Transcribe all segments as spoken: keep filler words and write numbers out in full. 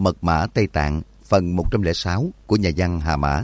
Mật mã Tây Tạng, phần một trăm lẻ sáu của nhà văn Hà Mã.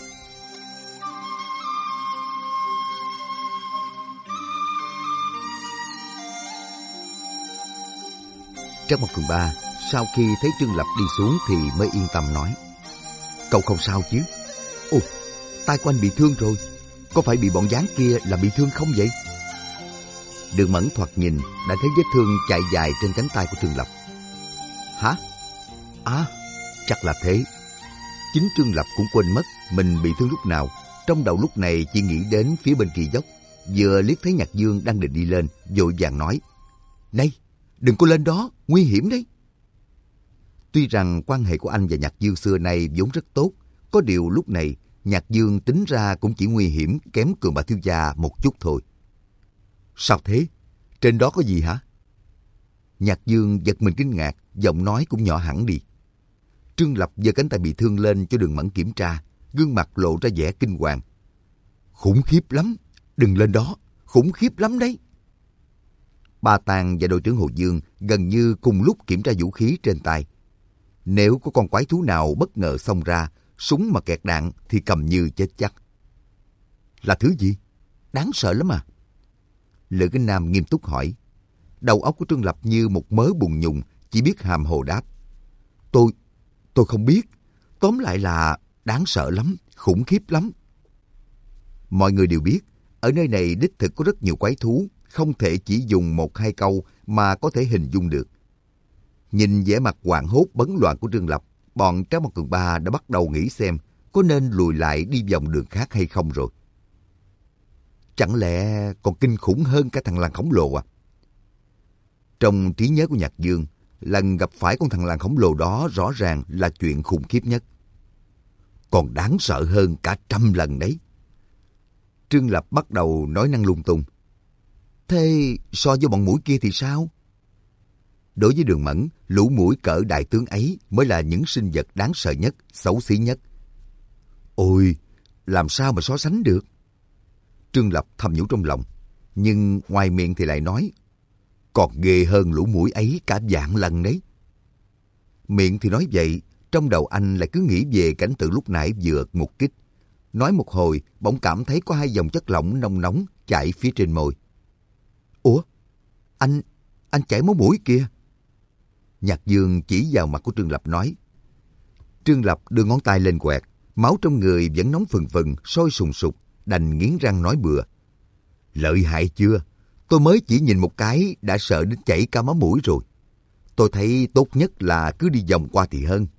Trác Mộc Cường Ba sau khi thấy Trương Lập đi xuống thì mới yên tâm nói: Cậu không sao chứ? Ồ, tay của anh bị thương rồi. Có phải bị bọn gián kia làm bị thương không vậy? Đường Mẫn thoạt nhìn đã thấy vết thương chạy dài trên cánh tay của Trương Lập. Hả? À, chắc là thế. Chính Trương Lập cũng quên mất mình bị thương lúc nào. Trong đầu lúc này chỉ nghĩ đến phía bên kia dốc. Vừa liếc thấy Nhạc Dương đang định đi lên, vội vàng nói: Này, đừng có lên đó, nguy hiểm đấy. Tuy rằng quan hệ của anh và Nhạc Dương xưa nay vốn rất tốt, có điều lúc này Nhạc Dương tính ra cũng chỉ nguy hiểm kém Cường Bà thiếu gia một chút thôi. Sao thế? Trên đó có gì hả? Nhạc Dương giật mình kinh ngạc, giọng nói cũng nhỏ hẳn đi. Trương Lập giơ cánh tay bị thương lên cho Đường Mẫn kiểm tra, gương mặt lộ ra vẻ kinh hoàng. Khủng khiếp lắm, đừng lên đó, khủng khiếp lắm đấy. Ba Tàng và đội trưởng Hồ Dương gần như cùng lúc kiểm tra vũ khí trên tay. Nếu có con quái thú nào bất ngờ xông ra, súng mà kẹt đạn thì cầm như chết chắc. Là thứ gì? Đáng sợ lắm à? Lữ Kinh Nam nghiêm túc hỏi. Đầu óc của Trương Lập như một mớ bùn nhùng, chỉ biết hàm hồ đáp. Tôi, tôi không biết. Tóm lại là đáng sợ lắm, khủng khiếp lắm. Mọi người đều biết, ở nơi này đích thực có rất nhiều quái thú, không thể chỉ dùng một hai câu mà có thể hình dung được. Nhìn vẻ mặt hoảng hốt bấn loạn của Trương Lập, bọn Trác Mộc Cường Ba đã bắt đầu nghĩ xem có nên lùi lại đi vòng đường khác hay không rồi. Chẳng lẽ còn kinh khủng hơn cả thằng lằn khổng lồ à? Trong trí nhớ của Nhạc Dương, lần gặp phải con thằng lằn khổng lồ đó rõ ràng là chuyện khủng khiếp nhất. Còn đáng sợ hơn cả trăm lần đấy. Trương Lập bắt đầu nói năng lung tung. Thế so với bọn muỗi kia thì sao? Đối với Đường Mẫn, lũ muỗi cỡ đại tướng ấy mới là những sinh vật đáng sợ nhất, xấu xí nhất. Ôi, làm sao mà so sánh được? Trương Lập thầm nhủ trong lòng, nhưng ngoài miệng thì lại nói, còn ghê hơn lũ muỗi ấy cả vạn lần đấy. Miệng thì nói vậy, trong đầu anh lại cứ nghĩ về cảnh tượng lúc nãy vừa một kích. Nói một hồi, bỗng cảm thấy có hai dòng chất lỏng nóng nóng chảy phía trên môi. Ủa? Anh, anh chảy máu mũi kìa. Nhạc Dương chỉ vào mặt của Trương Lập nói. Trương Lập đưa ngón tay lên quẹt, máu trong người vẫn nóng phừng phừng, sôi sùng sục, đành nghiến răng nói bừa. Lợi hại chưa? Tôi mới chỉ nhìn một cái đã sợ đến chảy cả máu mũi rồi. Tôi thấy tốt nhất là cứ đi vòng qua thì hơn.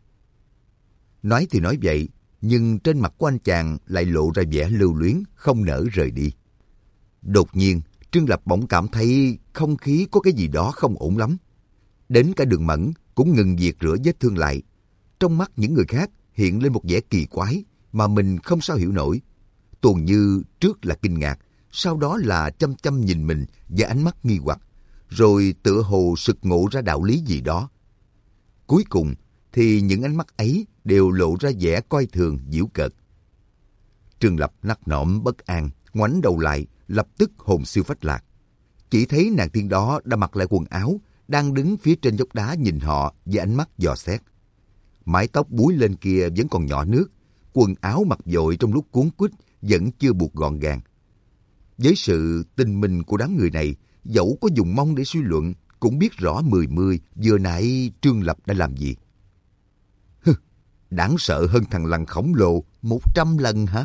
Nói thì nói vậy, nhưng trên mặt của anh chàng lại lộ ra vẻ lưu luyến, không nỡ rời đi. Đột nhiên, Trương Lập bỗng cảm thấy không khí có cái gì đó không ổn lắm. Đến cả Đường Mẫn cũng ngừng việc rửa vết thương lại. Trong mắt những người khác hiện lên một vẻ kỳ quái mà mình không sao hiểu nổi. Tuần như trước là kinh ngạc, sau đó là chăm chăm nhìn mình và ánh mắt nghi hoặc, rồi tựa hồ sực ngộ ra đạo lý gì đó. Cuối cùng thì những ánh mắt ấy đều lộ ra vẻ coi thường, giễu cợt. Trương Lập nắc nõm bất an, ngoảnh đầu lại, lập tức hồn siêu phách lạc. Chỉ thấy nàng tiên đó đã mặc lại quần áo, đang đứng phía trên dốc đá nhìn họ với ánh mắt dò xét. Mái tóc búi lên kia vẫn còn nhỏ nước, quần áo mặc vội trong lúc cuốn quýt vẫn chưa buộc gọn gàng. Với sự tinh minh của đám người này, dẫu có dùng mông để suy luận, cũng biết rõ mười mươi vừa nãy Trương Lập đã làm gì. Hừ, đáng sợ hơn thằng lằn khổng lồ một trăm lần hả?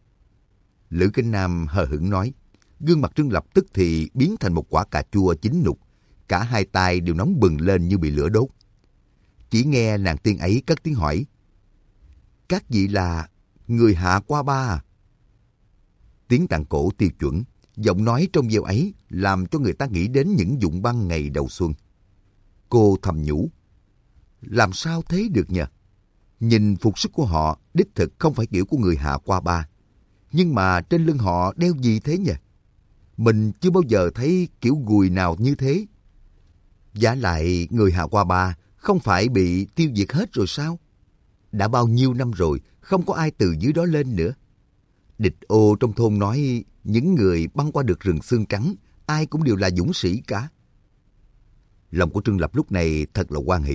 Lữ Kinh Nam hờ hững nói. Gương mặt Trương Lập tức thì biến thành một quả cà chua chín nục, cả hai tay đều nóng bừng lên như bị lửa đốt. Chỉ nghe nàng tiên ấy cất tiếng hỏi. Các vị là người Hạ Qua Ba à? Tiếng Tạng cổ tiêu chuẩn, giọng nói trong veo ấy làm cho người ta nghĩ đến những dụng băng ngày đầu xuân. Cô thầm nhủ. Làm sao thế được nhỉ? Nhìn phục sức của họ đích thực không phải kiểu của người Hạ Qua Ba. Nhưng mà trên lưng họ đeo gì thế nhỉ? Mình chưa bao giờ thấy kiểu gùi nào như thế. Vả lại người Hạ Qua Ba không phải bị tiêu diệt hết rồi sao? Đã bao nhiêu năm rồi, không có ai từ dưới đó lên nữa. Địch ô trong thôn nói những người băng qua được rừng xương trắng, ai cũng đều là dũng sĩ cả. Lòng của Trương Lập lúc này thật là hoan hỉ,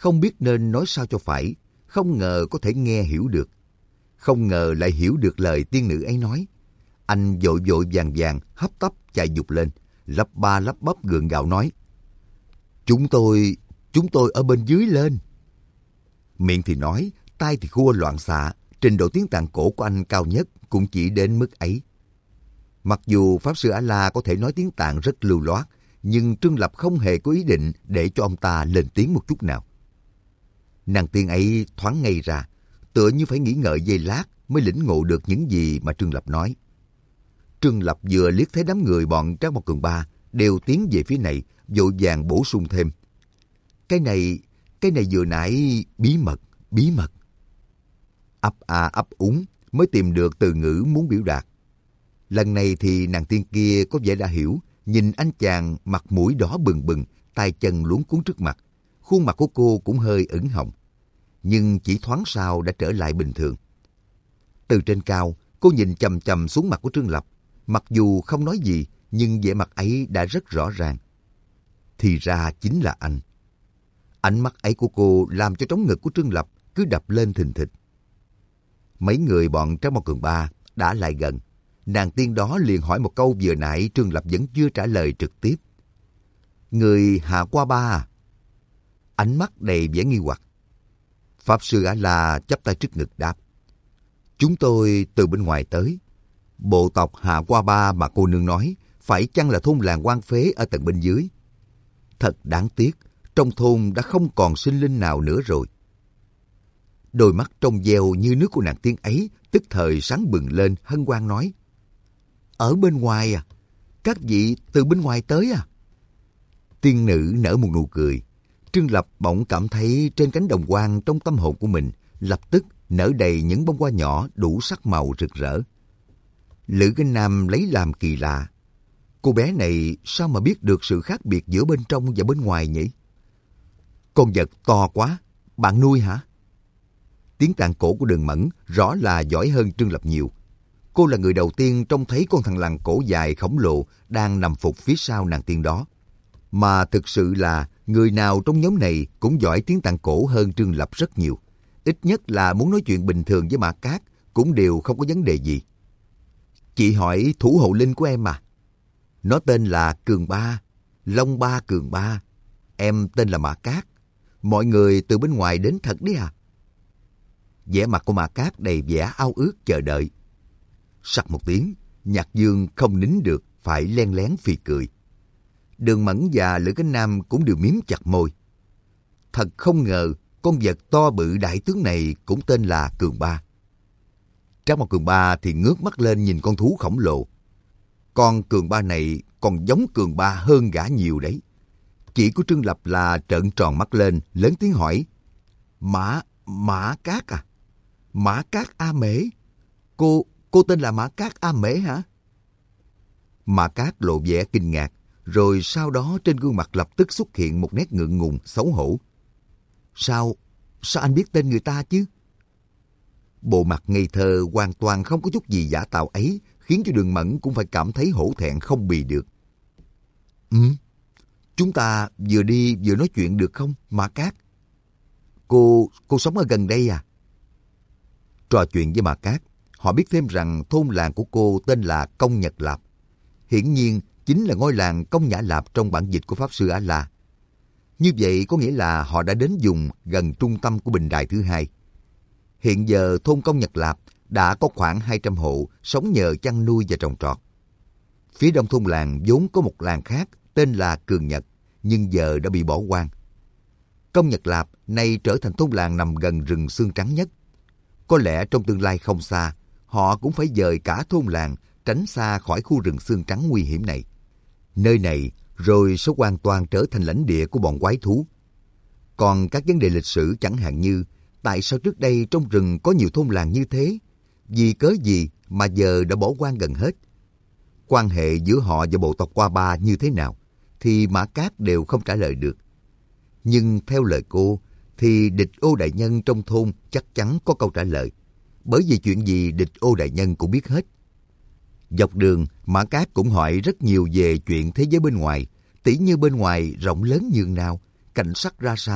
không biết nên nói sao cho phải, không ngờ có thể nghe hiểu được. Không ngờ lại hiểu được lời tiên nữ ấy nói. Anh vội vội vàng vàng, hấp tấp chạy dục lên, lắp ba lắp bắp gượng gạo nói: Chúng tôi, chúng tôi ở bên dưới lên. Miệng thì nói, tay thì khua loạn xạ, trình độ tiếng Tạng cổ của anh cao nhất cũng chỉ đến mức ấy. Mặc dù Pháp Sư A-la có thể nói tiếng Tạng rất lưu loát, nhưng Trương Lập không hề có ý định để cho ông ta lên tiếng một chút nào. Nàng tiên ấy thoáng ngây ra, tựa như phải nghĩ ngợi giây lát mới lĩnh ngộ được những gì mà Trương Lập nói. Trương Lập vừa liếc thấy đám người bọn Trác Mộc Cường Ba đều tiến về phía này, vội vàng bổ sung thêm: Cái này, cái này vừa nãy bí mật, bí mật. Ấp a ấp úng mới tìm được từ ngữ muốn biểu đạt. Lần này thì nàng tiên kia có vẻ đã hiểu, nhìn anh chàng mặt mũi đỏ bừng bừng, tay chân luống cuống trước mặt. Khuôn mặt của cô cũng hơi ửng hồng, nhưng chỉ thoáng sau đã trở lại bình thường. Từ trên cao, cô nhìn chằm chằm xuống mặt của Trương Lập. Mặc dù không nói gì, nhưng vẻ mặt ấy đã rất rõ ràng. Thì ra chính là anh. Ánh mắt ấy của cô làm cho trống ngực của Trương Lập cứ đập lên thình thịch. Mấy người bọn Trác Mộc Cường Ba đã lại gần. Nàng tiên đó liền hỏi một câu vừa nãy Trương Lập vẫn chưa trả lời trực tiếp. Người Hạ Qua Ba à? Ánh mắt đầy vẻ nghi hoặc. Pháp Sư A-la chắp tay trước ngực đáp: Chúng tôi từ bên ngoài tới. Bộ tộc Hạ Qua Ba mà cô nương nói phải chăng là thôn làng hoang phế ở tầng bên dưới? Thật đáng tiếc, trong thôn đã không còn sinh linh nào nữa rồi. Đôi mắt trong veo như nước của nàng tiên ấy tức thời sáng bừng lên, hân hoan nói: Ở bên ngoài à? Các vị từ bên ngoài tới à? Tiên nữ nở một nụ cười. Trương Lập bỗng cảm thấy trên cánh đồng hoang trong tâm hồn của mình lập tức nở đầy những bông hoa nhỏ đủ sắc màu rực rỡ. Lữ Kinh Nam lấy làm kỳ lạ. Cô bé này sao mà biết được sự khác biệt giữa bên trong và bên ngoài nhỉ? Con vật to quá, bạn nuôi hả? Tiếng Tạng cổ của Đường Mẫn rõ là giỏi hơn Trương Lập nhiều. Cô là người đầu tiên trông thấy con thằn lằn cổ dài khổng lồ đang nằm phục phía sau nàng tiên đó. Mà thực sự là người nào trong nhóm này cũng giỏi tiếng Tạng cổ hơn Trương Lập rất nhiều. Ít nhất là muốn nói chuyện bình thường với Mã Cát cũng đều không có vấn đề gì. Chị hỏi thủ hộ linh của em à? Nó tên là Cường Ba, Long Ba Cường Ba. Em tên là Mã Cát. Mọi người từ bên ngoài đến thật đấy à? Vẻ mặt của Mã Cát đầy vẻ ao ước chờ đợi. Sặc một tiếng, Nhạc Dương không nín được phải len lén phì cười. Đường Mẫn và Lữ Cánh Nam cũng đều miếm chặt môi. Thật không ngờ con vật to bự đại tướng này cũng tên là Cường Ba. Trác Mộc Cường Ba thì ngước mắt lên nhìn con thú khổng lồ. Con Cường Ba này còn giống Cường Ba hơn gã nhiều đấy. Chị của Trương Lập là trợn tròn mắt lên, lớn tiếng hỏi: Mã, Mã Cát à? Mã Cát A Mễ? Cô, cô tên là Mã Cát A Mễ hả? Mã Cát lộ vẻ kinh ngạc, rồi sau đó trên gương mặt lập tức xuất hiện một nét ngượng ngùng, xấu hổ. Sao, sao anh biết tên người ta chứ? Bộ mặt ngây thơ hoàn toàn không có chút gì giả tạo ấy khiến cho Đường Mẫn cũng phải cảm thấy hổ thẹn không bì được. Ừ, chúng ta vừa đi vừa nói chuyện được không, Mã Cát? Cô, cô sống ở gần đây à? Trò chuyện với Mã Cát, họ biết thêm rằng thôn làng của cô tên là Công Nhật Lạp. Hiển nhiên chính là ngôi làng Công Nhã Lạp trong bản dịch của Pháp Sư A-la. Như vậy có nghĩa là họ đã đến vùng gần trung tâm của Bình Đài thứ hai. Hiện giờ thôn Công Nhật Lạp đã có khoảng hai trăm hộ sống nhờ chăn nuôi và trồng trọt. Phía đông thôn làng vốn có một làng khác tên là Cường Nhật, nhưng giờ đã bị bỏ hoang. Công Nhật Lạp nay trở thành thôn làng nằm gần rừng xương trắng nhất. Có lẽ trong tương lai không xa, họ cũng phải dời cả thôn làng tránh xa khỏi khu rừng xương trắng nguy hiểm này. Nơi này rồi sẽ hoàn toàn trở thành lãnh địa của bọn quái thú. Còn các vấn đề lịch sử chẳng hạn như tại sao trước đây trong rừng có nhiều thôn làng như thế? Vì cớ gì mà giờ đã bỏ hoang gần hết? Quan hệ giữa họ và bộ tộc Qua Ba như thế nào? Thì Mã Cát đều không trả lời được. Nhưng theo lời cô, thì Địch Ô đại nhân trong thôn chắc chắn có câu trả lời. Bởi vì chuyện gì Địch Ô đại nhân cũng biết hết. Dọc đường, Mã Cát cũng hỏi rất nhiều về chuyện thế giới bên ngoài, tỉ như bên ngoài rộng lớn nhường nào, cảnh sắc ra sao,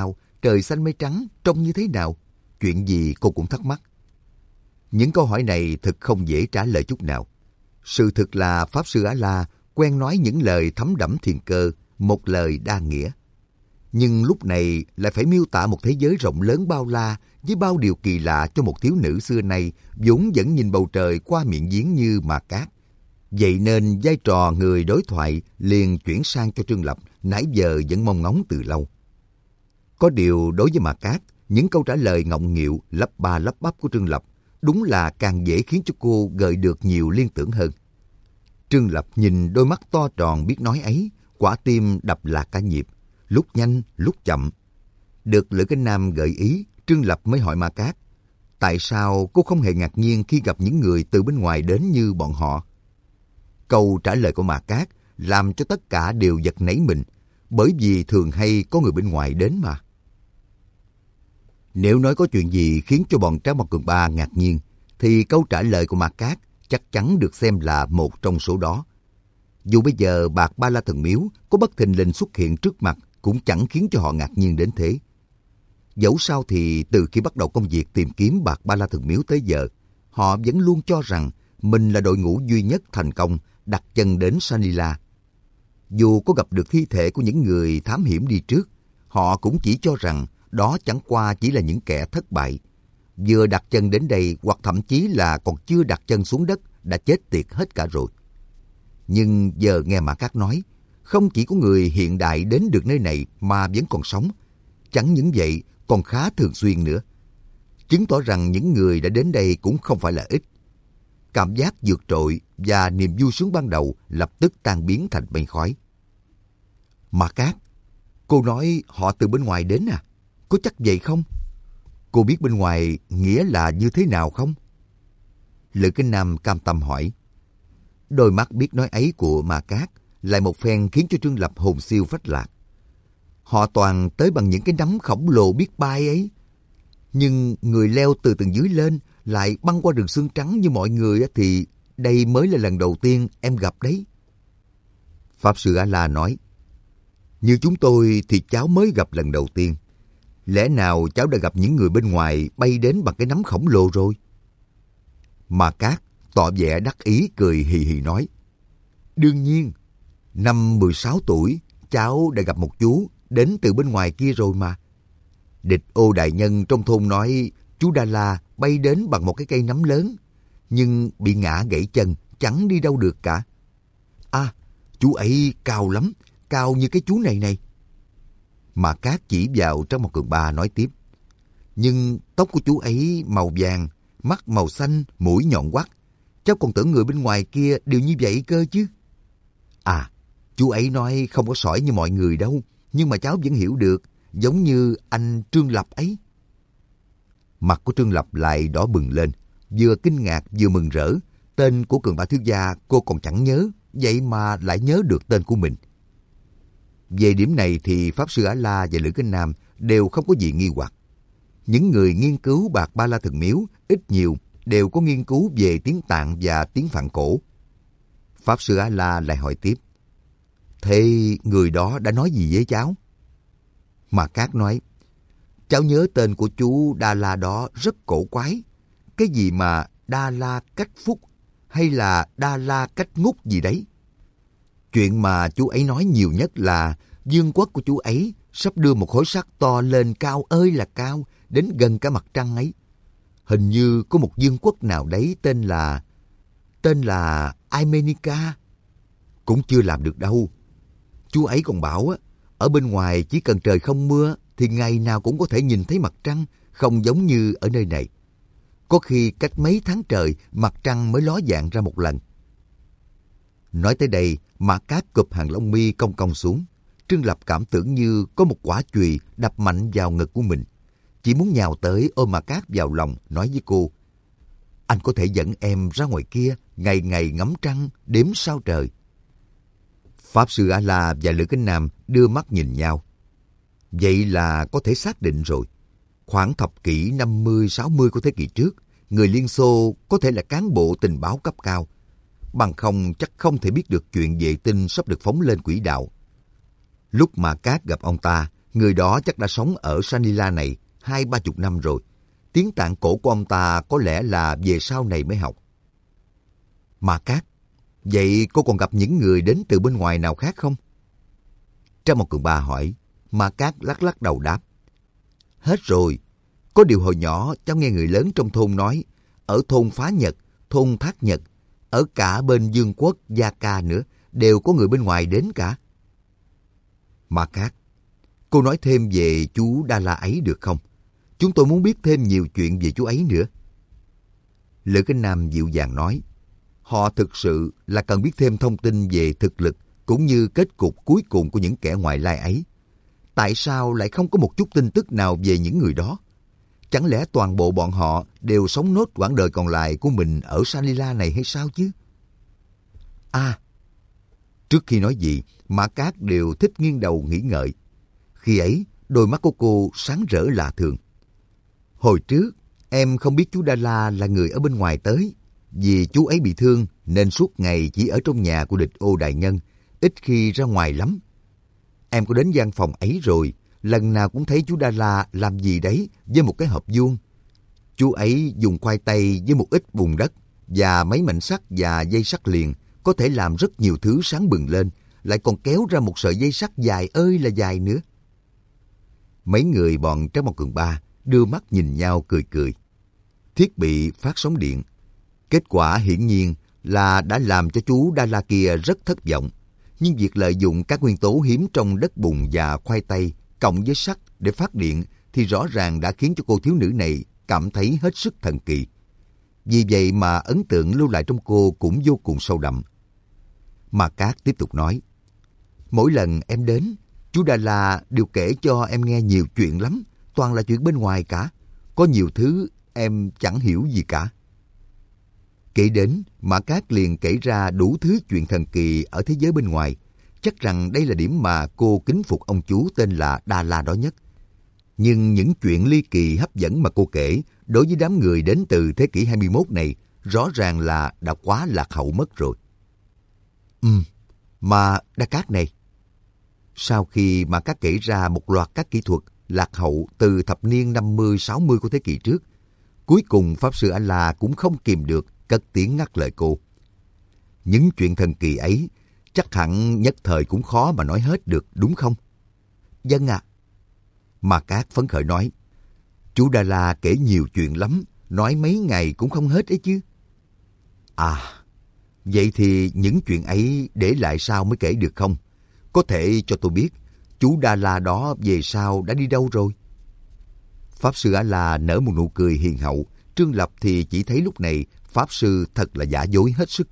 trời xanh mây trắng trông như thế nào? Chuyện gì cô cũng thắc mắc. Những câu hỏi này thật không dễ trả lời chút nào. Sự thực là Pháp Sư A-la quen nói những lời thấm đẫm thiền cơ, một lời đa nghĩa. Nhưng lúc này lại phải miêu tả một thế giới rộng lớn bao la với bao điều kỳ lạ cho một thiếu nữ xưa nay vốn vẫn nhìn bầu trời qua miệng giếng như mà cát. Vậy nên vai trò người đối thoại liền chuyển sang cho Trương Lập, nãy giờ vẫn mong ngóng từ lâu. Có điều đối với Mạc Cát, những câu trả lời ngọng nghịu, lắp ba lắp bắp của Trương Lập đúng là càng dễ khiến cho cô gợi được nhiều liên tưởng hơn. Trương Lập nhìn đôi mắt to tròn biết nói ấy, quả tim đập lạc cả nhịp, lúc nhanh lúc chậm. Được Lữ Kinh Nam gợi ý, Trương Lập mới hỏi Mạc Cát, tại sao cô không hề ngạc nhiên khi gặp những người từ bên ngoài đến như bọn họ? Câu trả lời của Mạc Cát làm cho tất cả đều giật nảy mình, bởi vì thường hay có người bên ngoài đến mà. Nếu nói có chuyện gì khiến cho bọn Trác Mộc Cường Ba ngạc nhiên, thì câu trả lời của Mạc Cát chắc chắn được xem là một trong số đó. Dù bây giờ bạc Ba La Thần Miếu có bất thình lình xuất hiện trước mặt cũng chẳng khiến cho họ ngạc nhiên đến thế. Dẫu sao thì từ khi bắt đầu công việc tìm kiếm bạc Ba La Thần Miếu tới giờ, họ vẫn luôn cho rằng mình là đội ngũ duy nhất thành công đặt chân đến Sanila. Dù có gặp được thi thể của những người thám hiểm đi trước, họ cũng chỉ cho rằng đó chẳng qua chỉ là những kẻ thất bại. Vừa đặt chân đến đây hoặc thậm chí là còn chưa đặt chân xuống đất đã chết tiệt hết cả rồi. Nhưng giờ nghe Mạc Cát nói, không chỉ có người hiện đại đến được nơi này mà vẫn còn sống. Chẳng những vậy còn khá thường xuyên nữa. Chứng tỏ rằng những người đã đến đây cũng không phải là ít. Cảm giác vượt trội và niềm vui sướng ban đầu lập tức tan biến thành mây khói. Mạc Cát, cô nói họ từ bên ngoài đến à? Có chắc vậy không? Cô biết bên ngoài nghĩa là như thế nào không? Lữ Kinh Nam cam tâm hỏi. Đôi mắt biết nói ấy của Mạc Cát lại một phen khiến cho Trương Lập hồn siêu phách lạc. Họ toàn tới bằng những cái nắm khổng lồ biết bay ấy. Nhưng người leo từ tầng dưới lên lại băng qua đường xương trắng như mọi người thì đây mới là lần đầu tiên em gặp đấy. Pháp Sư A-la nói, như chúng tôi thì cháu mới gặp lần đầu tiên. Lẽ nào cháu đã gặp những người bên ngoài bay đến bằng cái nắm khổng lồ rồi? Mạc Cát tỏ vẻ đắc ý cười hì hì nói, đương nhiên, năm mười sáu tuổi cháu đã gặp một chú đến từ bên ngoài kia rồi mà. Địch Ô đại nhân trong thôn nói chú Đa La bay đến bằng một cái cây nắm lớn, nhưng bị ngã gãy chân, chẳng đi đâu được cả. À, chú ấy cao lắm, cao như cái chú này này. Mà Cát chỉ vào Trác Mộc Cường Ba nói tiếp, nhưng tóc của chú ấy màu vàng, mắt màu xanh, mũi nhọn quắt. Cháu còn tưởng người bên ngoài kia đều như vậy cơ chứ. À, chú ấy nói không có sỏi như mọi người đâu, nhưng mà cháu vẫn hiểu được, giống như anh Trương Lập ấy. Mặt của Trương Lập lại đỏ bừng lên, vừa kinh ngạc vừa mừng rỡ. Tên của Cường Ba thiếu gia cô còn chẳng nhớ, vậy mà lại nhớ được tên của mình. Về điểm này thì Pháp Sư A-la và Lữ Kinh Nam đều không có gì nghi hoặc. Những người nghiên cứu bạc Ba La Thần Miếu ít nhiều đều có nghiên cứu về tiếng Tạng và tiếng Phạn cổ. Pháp Sư A-la lại hỏi tiếp, thế người đó đã nói gì với cháu? Mạc Cát nói, cháu nhớ tên của chú Đa La đó rất cổ quái. Cái gì mà Đa La Cách Phúc hay là Đa La Cách Ngúc gì đấy. Chuyện mà chú ấy nói nhiều nhất là vương quốc của chú ấy sắp đưa một khối sắt to lên cao ơi là cao, đến gần cả mặt trăng ấy. Hình như có một vương quốc nào đấy tên là... tên là Imenica. Cũng chưa làm được đâu. Chú ấy còn bảo á, ở bên ngoài chỉ cần trời không mưa thì ngày nào cũng có thể nhìn thấy mặt trăng, không giống như ở nơi này. Có khi cách mấy tháng trời mặt trăng mới ló dạng ra một lần. Nói tới đây, Mạc Cát cụp hàng lông mi cong cong xuống. Trương Lập cảm tưởng như có một quả chùy đập mạnh vào ngực của mình. Chỉ muốn nhào tới ôm Mạc Cát vào lòng, nói với cô, anh có thể dẫn em ra ngoài kia, ngày ngày ngắm trăng, đếm sao trời. Pháp Sư A-la và Lữ Kinh Nam đưa mắt nhìn nhau. Vậy là có thể xác định rồi. Khoảng thập kỷ năm mươi sáu mươi của thế kỷ trước, người Liên Xô có thể là cán bộ tình báo cấp cao. Bằng không chắc không thể biết được chuyện vệ tinh sắp được phóng lên quỹ đạo. Lúc mà Cát gặp ông ta, Người đó chắc đã sống ở Sanila này hai ba chục năm rồi. Tiếng tạng cổ của ông ta có lẽ là về sau này mới học. Ma Cát, vậy cô còn gặp những người đến từ bên ngoài nào khác không? Trang một Cường Ba hỏi. Ma Cát lắc lắc đầu đáp. Hết rồi. Có điều hồi nhỏ cháu nghe người lớn trong thôn nói, ở thôn Phá Nhật, thôn Thác Nhật, ở cả bên Dương Quốc, Gia Ca nữa, đều có người bên ngoài đến cả. Ma Cát, cô nói thêm về chú Đa La ấy được không? Chúng tôi muốn biết thêm nhiều chuyện về chú ấy nữa. Lữ Kinh Nam dịu dàng nói. Họ thực sự là cần biết thêm thông tin về thực lực cũng như kết cục cuối cùng của những kẻ ngoại lai ấy. Tại sao lại không có một chút tin tức nào về những người đó? Chẳng lẽ toàn bộ bọn họ đều sống nốt quãng đời còn lại của mình ở Sanila này hay sao chứ? À, trước khi nói gì, Ma Cát đều thích nghiêng đầu nghĩ ngợi. Khi ấy, đôi mắt của cô sáng rỡ lạ thường. Hồi trước, em không biết chú Đa La là người ở bên ngoài tới. Vì chú ấy bị thương nên suốt ngày chỉ ở trong nhà của Địch Ô đại nhân, ít khi ra ngoài lắm. Em có đến gian phòng ấy rồi, lần nào cũng thấy chú Đa La làm gì đấy với một cái hộp vuông. Chú ấy dùng khoai tây với một ít bùn đất và mấy mảnh sắt và dây sắt liền, có thể làm rất nhiều thứ sáng bừng lên, lại còn kéo ra một sợi dây sắt dài ơi là dài nữa. Mấy người bọn Trác Mộc Cường Ba đưa mắt nhìn nhau cười cười. Thiết bị phát sóng điện. Kết quả hiển nhiên là đã làm cho chú Đa La kia rất thất vọng. Nhưng việc lợi dụng các nguyên tố hiếm trong đất bùn và khoai tây cộng với sắt để phát điện thì rõ ràng đã khiến cho cô thiếu nữ này cảm thấy hết sức thần kỳ. Vì vậy mà ấn tượng lưu lại trong cô cũng vô cùng sâu đậm. Ma Cát tiếp tục nói. Mỗi lần em đến, chú Đa La đều kể cho em nghe nhiều chuyện lắm, toàn là chuyện bên ngoài cả. Có nhiều thứ em chẳng hiểu gì cả. Kể đến, Ma Cát liền kể ra đủ thứ chuyện thần kỳ ở thế giới bên ngoài. Chắc rằng đây là điểm mà cô kính phục ông chú tên là Đa La đó nhất. Nhưng những chuyện ly kỳ hấp dẫn mà cô kể đối với đám người đến từ thế kỷ hai mươi mốt này rõ ràng là đã quá lạc hậu mất rồi. Ừm, mà Đa Cát này. Sau khi Ma Cát kể ra một loạt các kỹ thuật lạc hậu từ thập niên năm mươi sáu mươi của thế kỷ trước, cuối cùng Pháp Sư A-La cũng không kìm được cất tiếng ngắt lời cô. Những chuyện thần kỳ ấy chắc hẳn nhất thời cũng khó mà nói hết được, đúng không? Vâng ạ. À. Ma Cát phấn khởi nói. Chú Đa La kể nhiều chuyện lắm, nói mấy ngày cũng không hết ấy chứ. À, vậy thì những chuyện ấy để lại sau mới kể được không? Có thể cho tôi biết chú Đa La đó về sau đã đi đâu rồi? Pháp Sư A-La nở một nụ cười hiền hậu. Trương Lập thì chỉ thấy lúc này Pháp Sư thật là giả dối hết sức.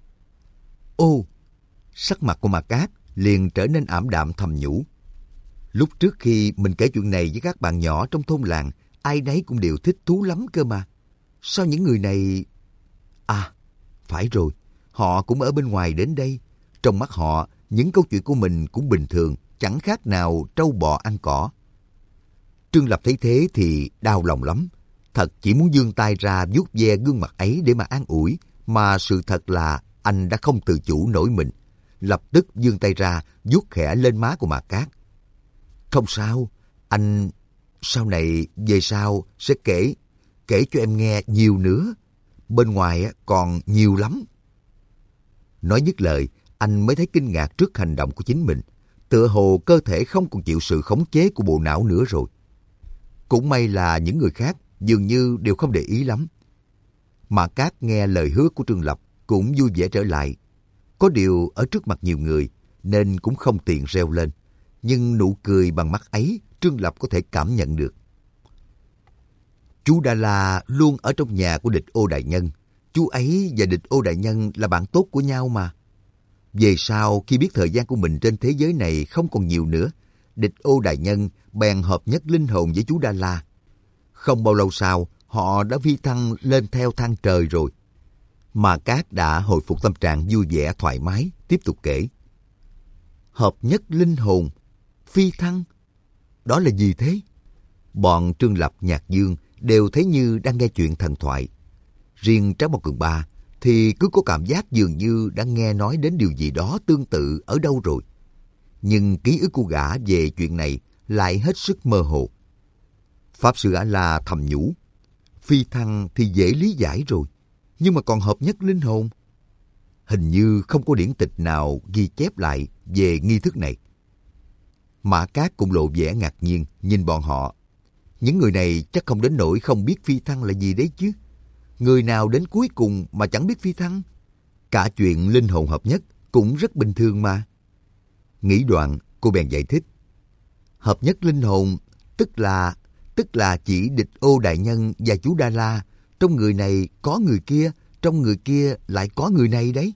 Ô, sắc mặt của Ma Cát liền trở nên ảm đạm thầm nhủ. Lúc trước khi mình kể chuyện này với các bạn nhỏ trong thôn làng, ai nấy cũng đều thích thú lắm cơ mà. Sao những người này... À, phải rồi, họ cũng ở bên ngoài đến đây. Trong mắt họ, những câu chuyện của mình cũng bình thường, chẳng khác nào trâu bò ăn cỏ. Trương Lập thấy thế thì đau lòng lắm. Thật chỉ muốn giương tay ra vuốt ve gương mặt ấy để mà an ủi, mà sự thật là anh đã không tự chủ nổi mình. Lập tức giương tay ra vuốt khẽ lên má của Ma Cát. Không sao, anh sau này về sau sẽ kể, kể cho em nghe nhiều nữa. Bên ngoài còn nhiều lắm. Nói dứt lời, anh mới thấy kinh ngạc trước hành động của chính mình. Tựa hồ cơ thể không còn chịu sự khống chế của bộ não nữa rồi. Cũng may là những người khác dường như đều không để ý lắm. Ma Cát nghe lời hứa của Trương Lập cũng vui vẻ trở lại. Có điều ở trước mặt nhiều người nên cũng không tiện reo lên. Nhưng nụ cười bằng mắt ấy Trương Lập có thể cảm nhận được. Chú Đa La luôn ở trong nhà của Địch Ô đại nhân. Chú ấy và Địch Ô đại nhân là bạn tốt của nhau mà. Về sau khi biết thời gian của mình trên thế giới này không còn nhiều nữa, Địch Ô đại nhân bèn hợp nhất linh hồn với chú Đa La. Không bao lâu sau, họ đã phi thăng lên theo thang trời rồi. Ma Cát đã hồi phục tâm trạng vui vẻ thoải mái, tiếp tục kể. Hợp nhất linh hồn, phi thăng, đó là gì thế? Bọn Trương Lập, Nhạc Dương đều thấy như đang nghe chuyện thần thoại. Riêng Trác Mộc Cường Ba thì cứ có cảm giác dường như đã nghe nói đến điều gì đó tương tự ở đâu rồi. Nhưng ký ức của gã về chuyện này lại hết sức mơ hồ. Pháp Sư A-la thầm nhủ, phi thăng thì dễ lý giải rồi, nhưng mà còn hợp nhất linh hồn. Hình như không có điển tịch nào ghi chép lại về nghi thức này. Mã Cát cũng lộ vẻ ngạc nhiên nhìn bọn họ. Những người này chắc không đến nỗi không biết phi thăng là gì đấy chứ. Người nào đến cuối cùng mà chẳng biết phi thăng? Cả chuyện linh hồn hợp nhất cũng rất bình thường mà. Nghĩ đoạn, cô bèn giải thích. Hợp nhất linh hồn tức là tức là chỉ Địch Ô đại nhân và chú Đa La. Trong người này có người kia, trong người kia lại có người này đấy.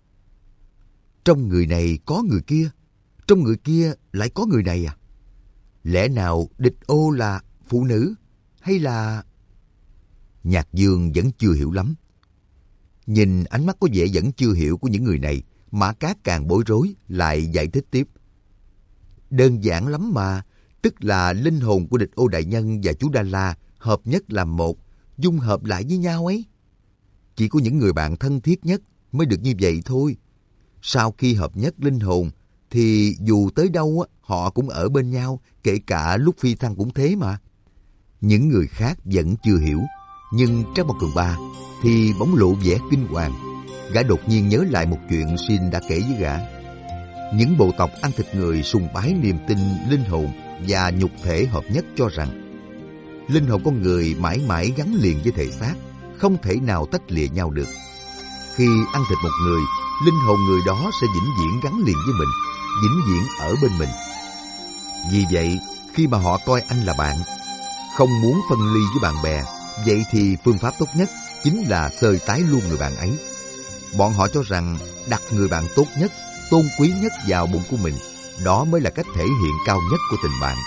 Trong người này có người kia, trong người kia lại có người này à? Lẽ nào Địch Ô là phụ nữ hay là... Nhạc Dương vẫn chưa hiểu lắm. Nhìn ánh mắt có vẻ vẫn chưa hiểu của những người này, Mã Cát càng bối rối, lại giải thích tiếp. Đơn giản lắm mà, tức là linh hồn của Địch Ô đại nhân và chú Đa La hợp nhất làm một, dung hợp lại với nhau ấy. Chỉ có những người bạn thân thiết nhất mới được như vậy thôi. Sau khi hợp nhất linh hồn, thì dù tới đâu họ cũng ở bên nhau, kể cả lúc phi thăng cũng thế mà. Những người khác vẫn chưa hiểu, nhưng Trác Mộc Cường Ba thì bỗng lộ vẻ kinh hoàng. Gã đột nhiên nhớ lại một chuyện Xin đã kể với gã. Những bộ tộc ăn thịt người sùng bái niềm tin linh hồn và nhục thể hợp nhất, cho rằng linh hồn con người mãi mãi gắn liền với thể xác, không thể nào tách lìa nhau được. Khi ăn thịt một người, linh hồn người đó sẽ vĩnh viễn gắn liền với mình, vĩnh viễn ở bên mình. Vì vậy, khi mà họ coi anh là bạn, không muốn phân ly với bạn bè, vậy thì phương pháp tốt nhất chính là xơi tái luôn người bạn ấy. Bọn họ cho rằng đặt người bạn tốt nhất, tôn quý nhất vào bụng của mình, đó mới là cách thể hiện cao nhất của tình bạn.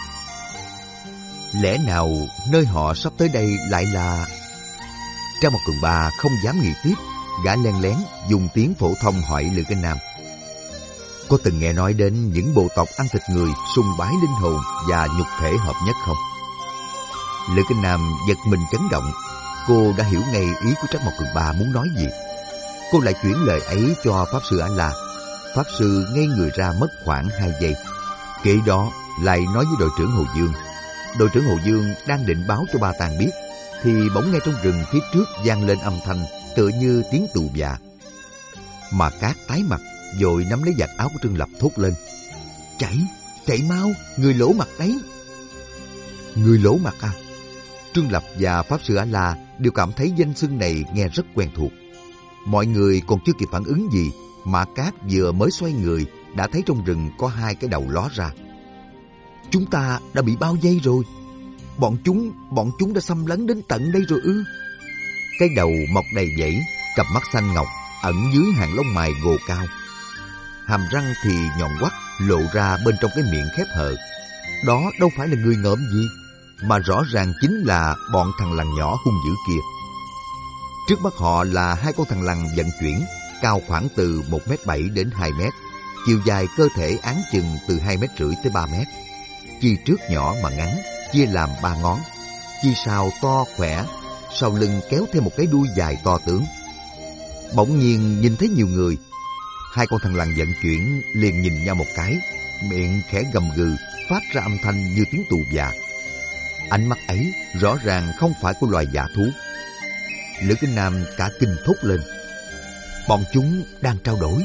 Lẽ nào nơi họ sắp tới đây lại là... Trác Mộc Cường Ba không dám nghĩ tiếp, gã len lén dùng tiếng phổ thông hỏi Lữ Kinh Nam. Có từng nghe nói đến những bộ tộc ăn thịt người sùng bái linh hồn và nhục thể hợp nhất không? Lữ Kinh Nam giật mình chấn động. Cô đã hiểu ngay ý của Trác Mộc Cường Ba muốn nói gì. Cô lại chuyển lời ấy cho Pháp Sư A-la. Pháp Sư ngây người ra mất khoảng hai giây. Kế đó lại nói với đội trưởng Hồ Dương. Đội trưởng Hồ Dương đang định báo cho Ba Tàng biết, thì bỗng nghe trong rừng phía trước vang lên âm thanh tựa như tiếng tù dạ. Mà Cát tái mặt, vội nắm lấy vạt áo của Trương Lập thốt lên. Chạy, chạy mau, người lỗ mặt đấy. Người lỗ mặt à? Trương Lập và Pháp Sư A-la đều cảm thấy danh xưng này nghe rất quen thuộc. Mọi người còn chưa kịp phản ứng gì, Mã Cát vừa mới xoay người đã thấy trong rừng có hai cái đầu ló ra. Chúng ta đã bị bao vây rồi. Bọn chúng, bọn chúng đã xâm lấn đến tận đây rồi ư? Cái đầu mọc đầy vảy, cặp mắt xanh ngọc ẩn dưới hàng lông mày gồ cao. Hàm răng thì nhọn quắt lộ ra bên trong cái miệng khép hờ. Đó đâu phải là người ngợm gì, mà rõ ràng chính là bọn thằng lằn nhỏ hung dữ kia. Trước mắt họ là hai con thằng lằn vận chuyển, cao khoảng từ một mét bảy đến hai mét, chiều dài cơ thể áng chừng từ hai mét rưỡi tới ba mét. Chi trước nhỏ mà ngắn, chia làm ba ngón, chi sau to khỏe, sau lưng kéo thêm một cái đuôi dài to tướng. Bỗng nhiên nhìn thấy nhiều người, hai con thằng lằn vận chuyển liền nhìn nhau một cái, miệng khẽ gầm gừ, phát ra âm thanh như tiếng tù dạ. Ánh mắt ấy rõ ràng không phải của loài dã thú. Lữ Kinh Nam cả kinh thốt lên. Bọn chúng đang trao đổi.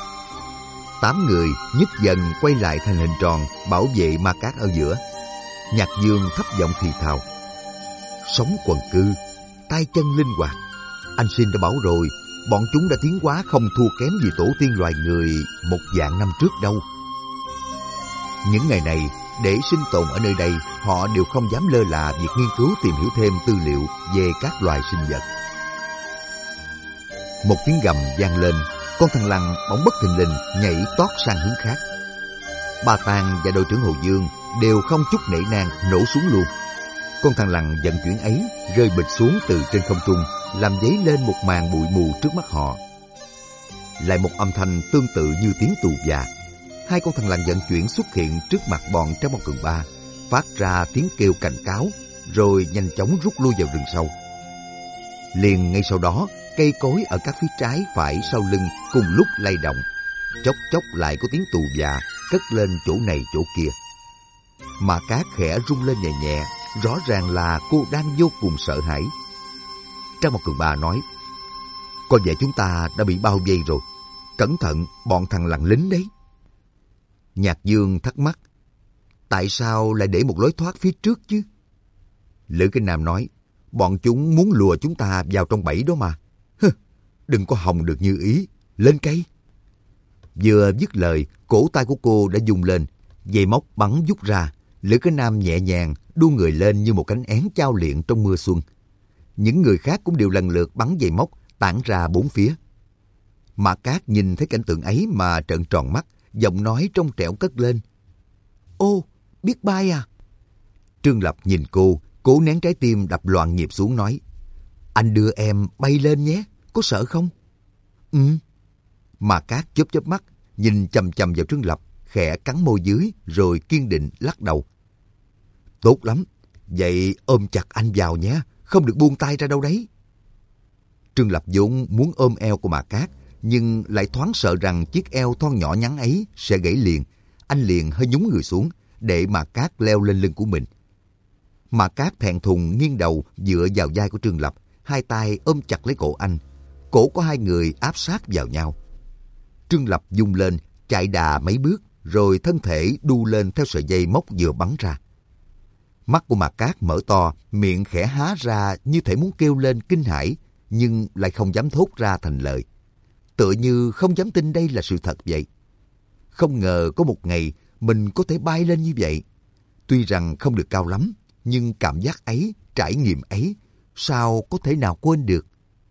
Tám người nhích dần quay lại thành hình tròn, bảo vệ Ma Cát ở giữa. Nhạc Dương thấp giọng thì thào. Sống quần cư, tay chân linh hoạt. Anh Xin đã bảo rồi, bọn chúng đã tiến hóa không thua kém gì tổ tiên loài người một vạn năm trước đâu. Những ngày này, để sinh tồn ở nơi đây, họ đều không dám lơ là việc nghiên cứu tìm hiểu thêm tư liệu về các loài sinh vật. Một tiếng gầm vang lên, con thằng lằn bỗng bất thình lình nhảy tót sang hướng khác. Ba Tàng và đội trưởng Hồ Dương đều không chút nể nang nổ súng luôn. Con thằng lằn vận chuyển ấy rơi bịch xuống từ trên không trung, làm dấy lên một màn bụi mù trước mắt họ. Lại một âm thanh tương tự như tiếng tù dạ. Hai con thằng lằn vận chuyển xuất hiện trước mặt bọn Trác Mộc Cường Ba, phát ra tiếng kêu cảnh cáo, rồi nhanh chóng rút lui vào rừng sâu. Liền ngay sau đó, cây cối ở các phía trái phải sau lưng cùng lúc lay động, chốc chốc lại có tiếng tù dạ cất lên chỗ này chỗ kia. Mà Cát khẽ rung lên nhẹ nhẹ, rõ ràng là cô đang vô cùng sợ hãi. Trang một Cường Ba nói, có vẻ chúng ta đã bị bao vây rồi. Cẩn thận, bọn thằng lằn lính đấy. Nhạc Dương thắc mắc, tại sao lại để một lối thoát phía trước chứ? Lữ Kinh Nam nói, bọn chúng muốn lùa chúng ta vào trong bẫy đó mà. Hừ, đừng có hòng được như ý, lên cây. Vừa dứt lời, cổ tay của cô đã rung lên, dây móc bắn vút ra. Lữ Kinh Nam nhẹ nhàng đu người lên như một cánh én chao liệng trong mưa xuân. Những người khác cũng đều lần lượt bắn dây móc tản ra bốn phía. Mã Cát nhìn thấy cảnh tượng ấy mà trợn tròn mắt, giọng nói trong trẻo cất lên, ô, biết bay à? Trương Lập nhìn cô, cố nén trái tim đập loạn nhịp xuống nói, anh đưa em bay lên nhé, có sợ không? Ừ. Mã Cát chớp chớp mắt, nhìn chằm chằm vào Trương Lập, khẽ cắn môi dưới rồi kiên định lắc đầu. Tốt lắm, vậy ôm chặt anh vào nhé, không được buông tay ra đâu đấy. Trương Lập vốn muốn ôm eo của Mã Cát, nhưng lại thoáng sợ rằng chiếc eo thon nhỏ nhắn ấy sẽ gãy liền. Anh liền hơi nhún người xuống, để Mã Cát leo lên lưng của mình. Mã Cát thẹn thùng nghiêng đầu dựa vào vai của Trương Lập, hai tay ôm chặt lấy cổ anh. Cổ của hai người áp sát vào nhau. Trương Lập dung lên, chạy đà mấy bước, rồi thân thể đu lên theo sợi dây móc vừa bắn ra. Mắt của Mã Cát mở to, miệng khẽ há ra như thể muốn kêu lên kinh hãi, nhưng lại không dám thốt ra thành lời. Tựa như không dám tin đây là sự thật vậy. Không ngờ có một ngày mình có thể bay lên như vậy. Tuy rằng không được cao lắm, nhưng cảm giác ấy, trải nghiệm ấy, sao có thể nào quên được.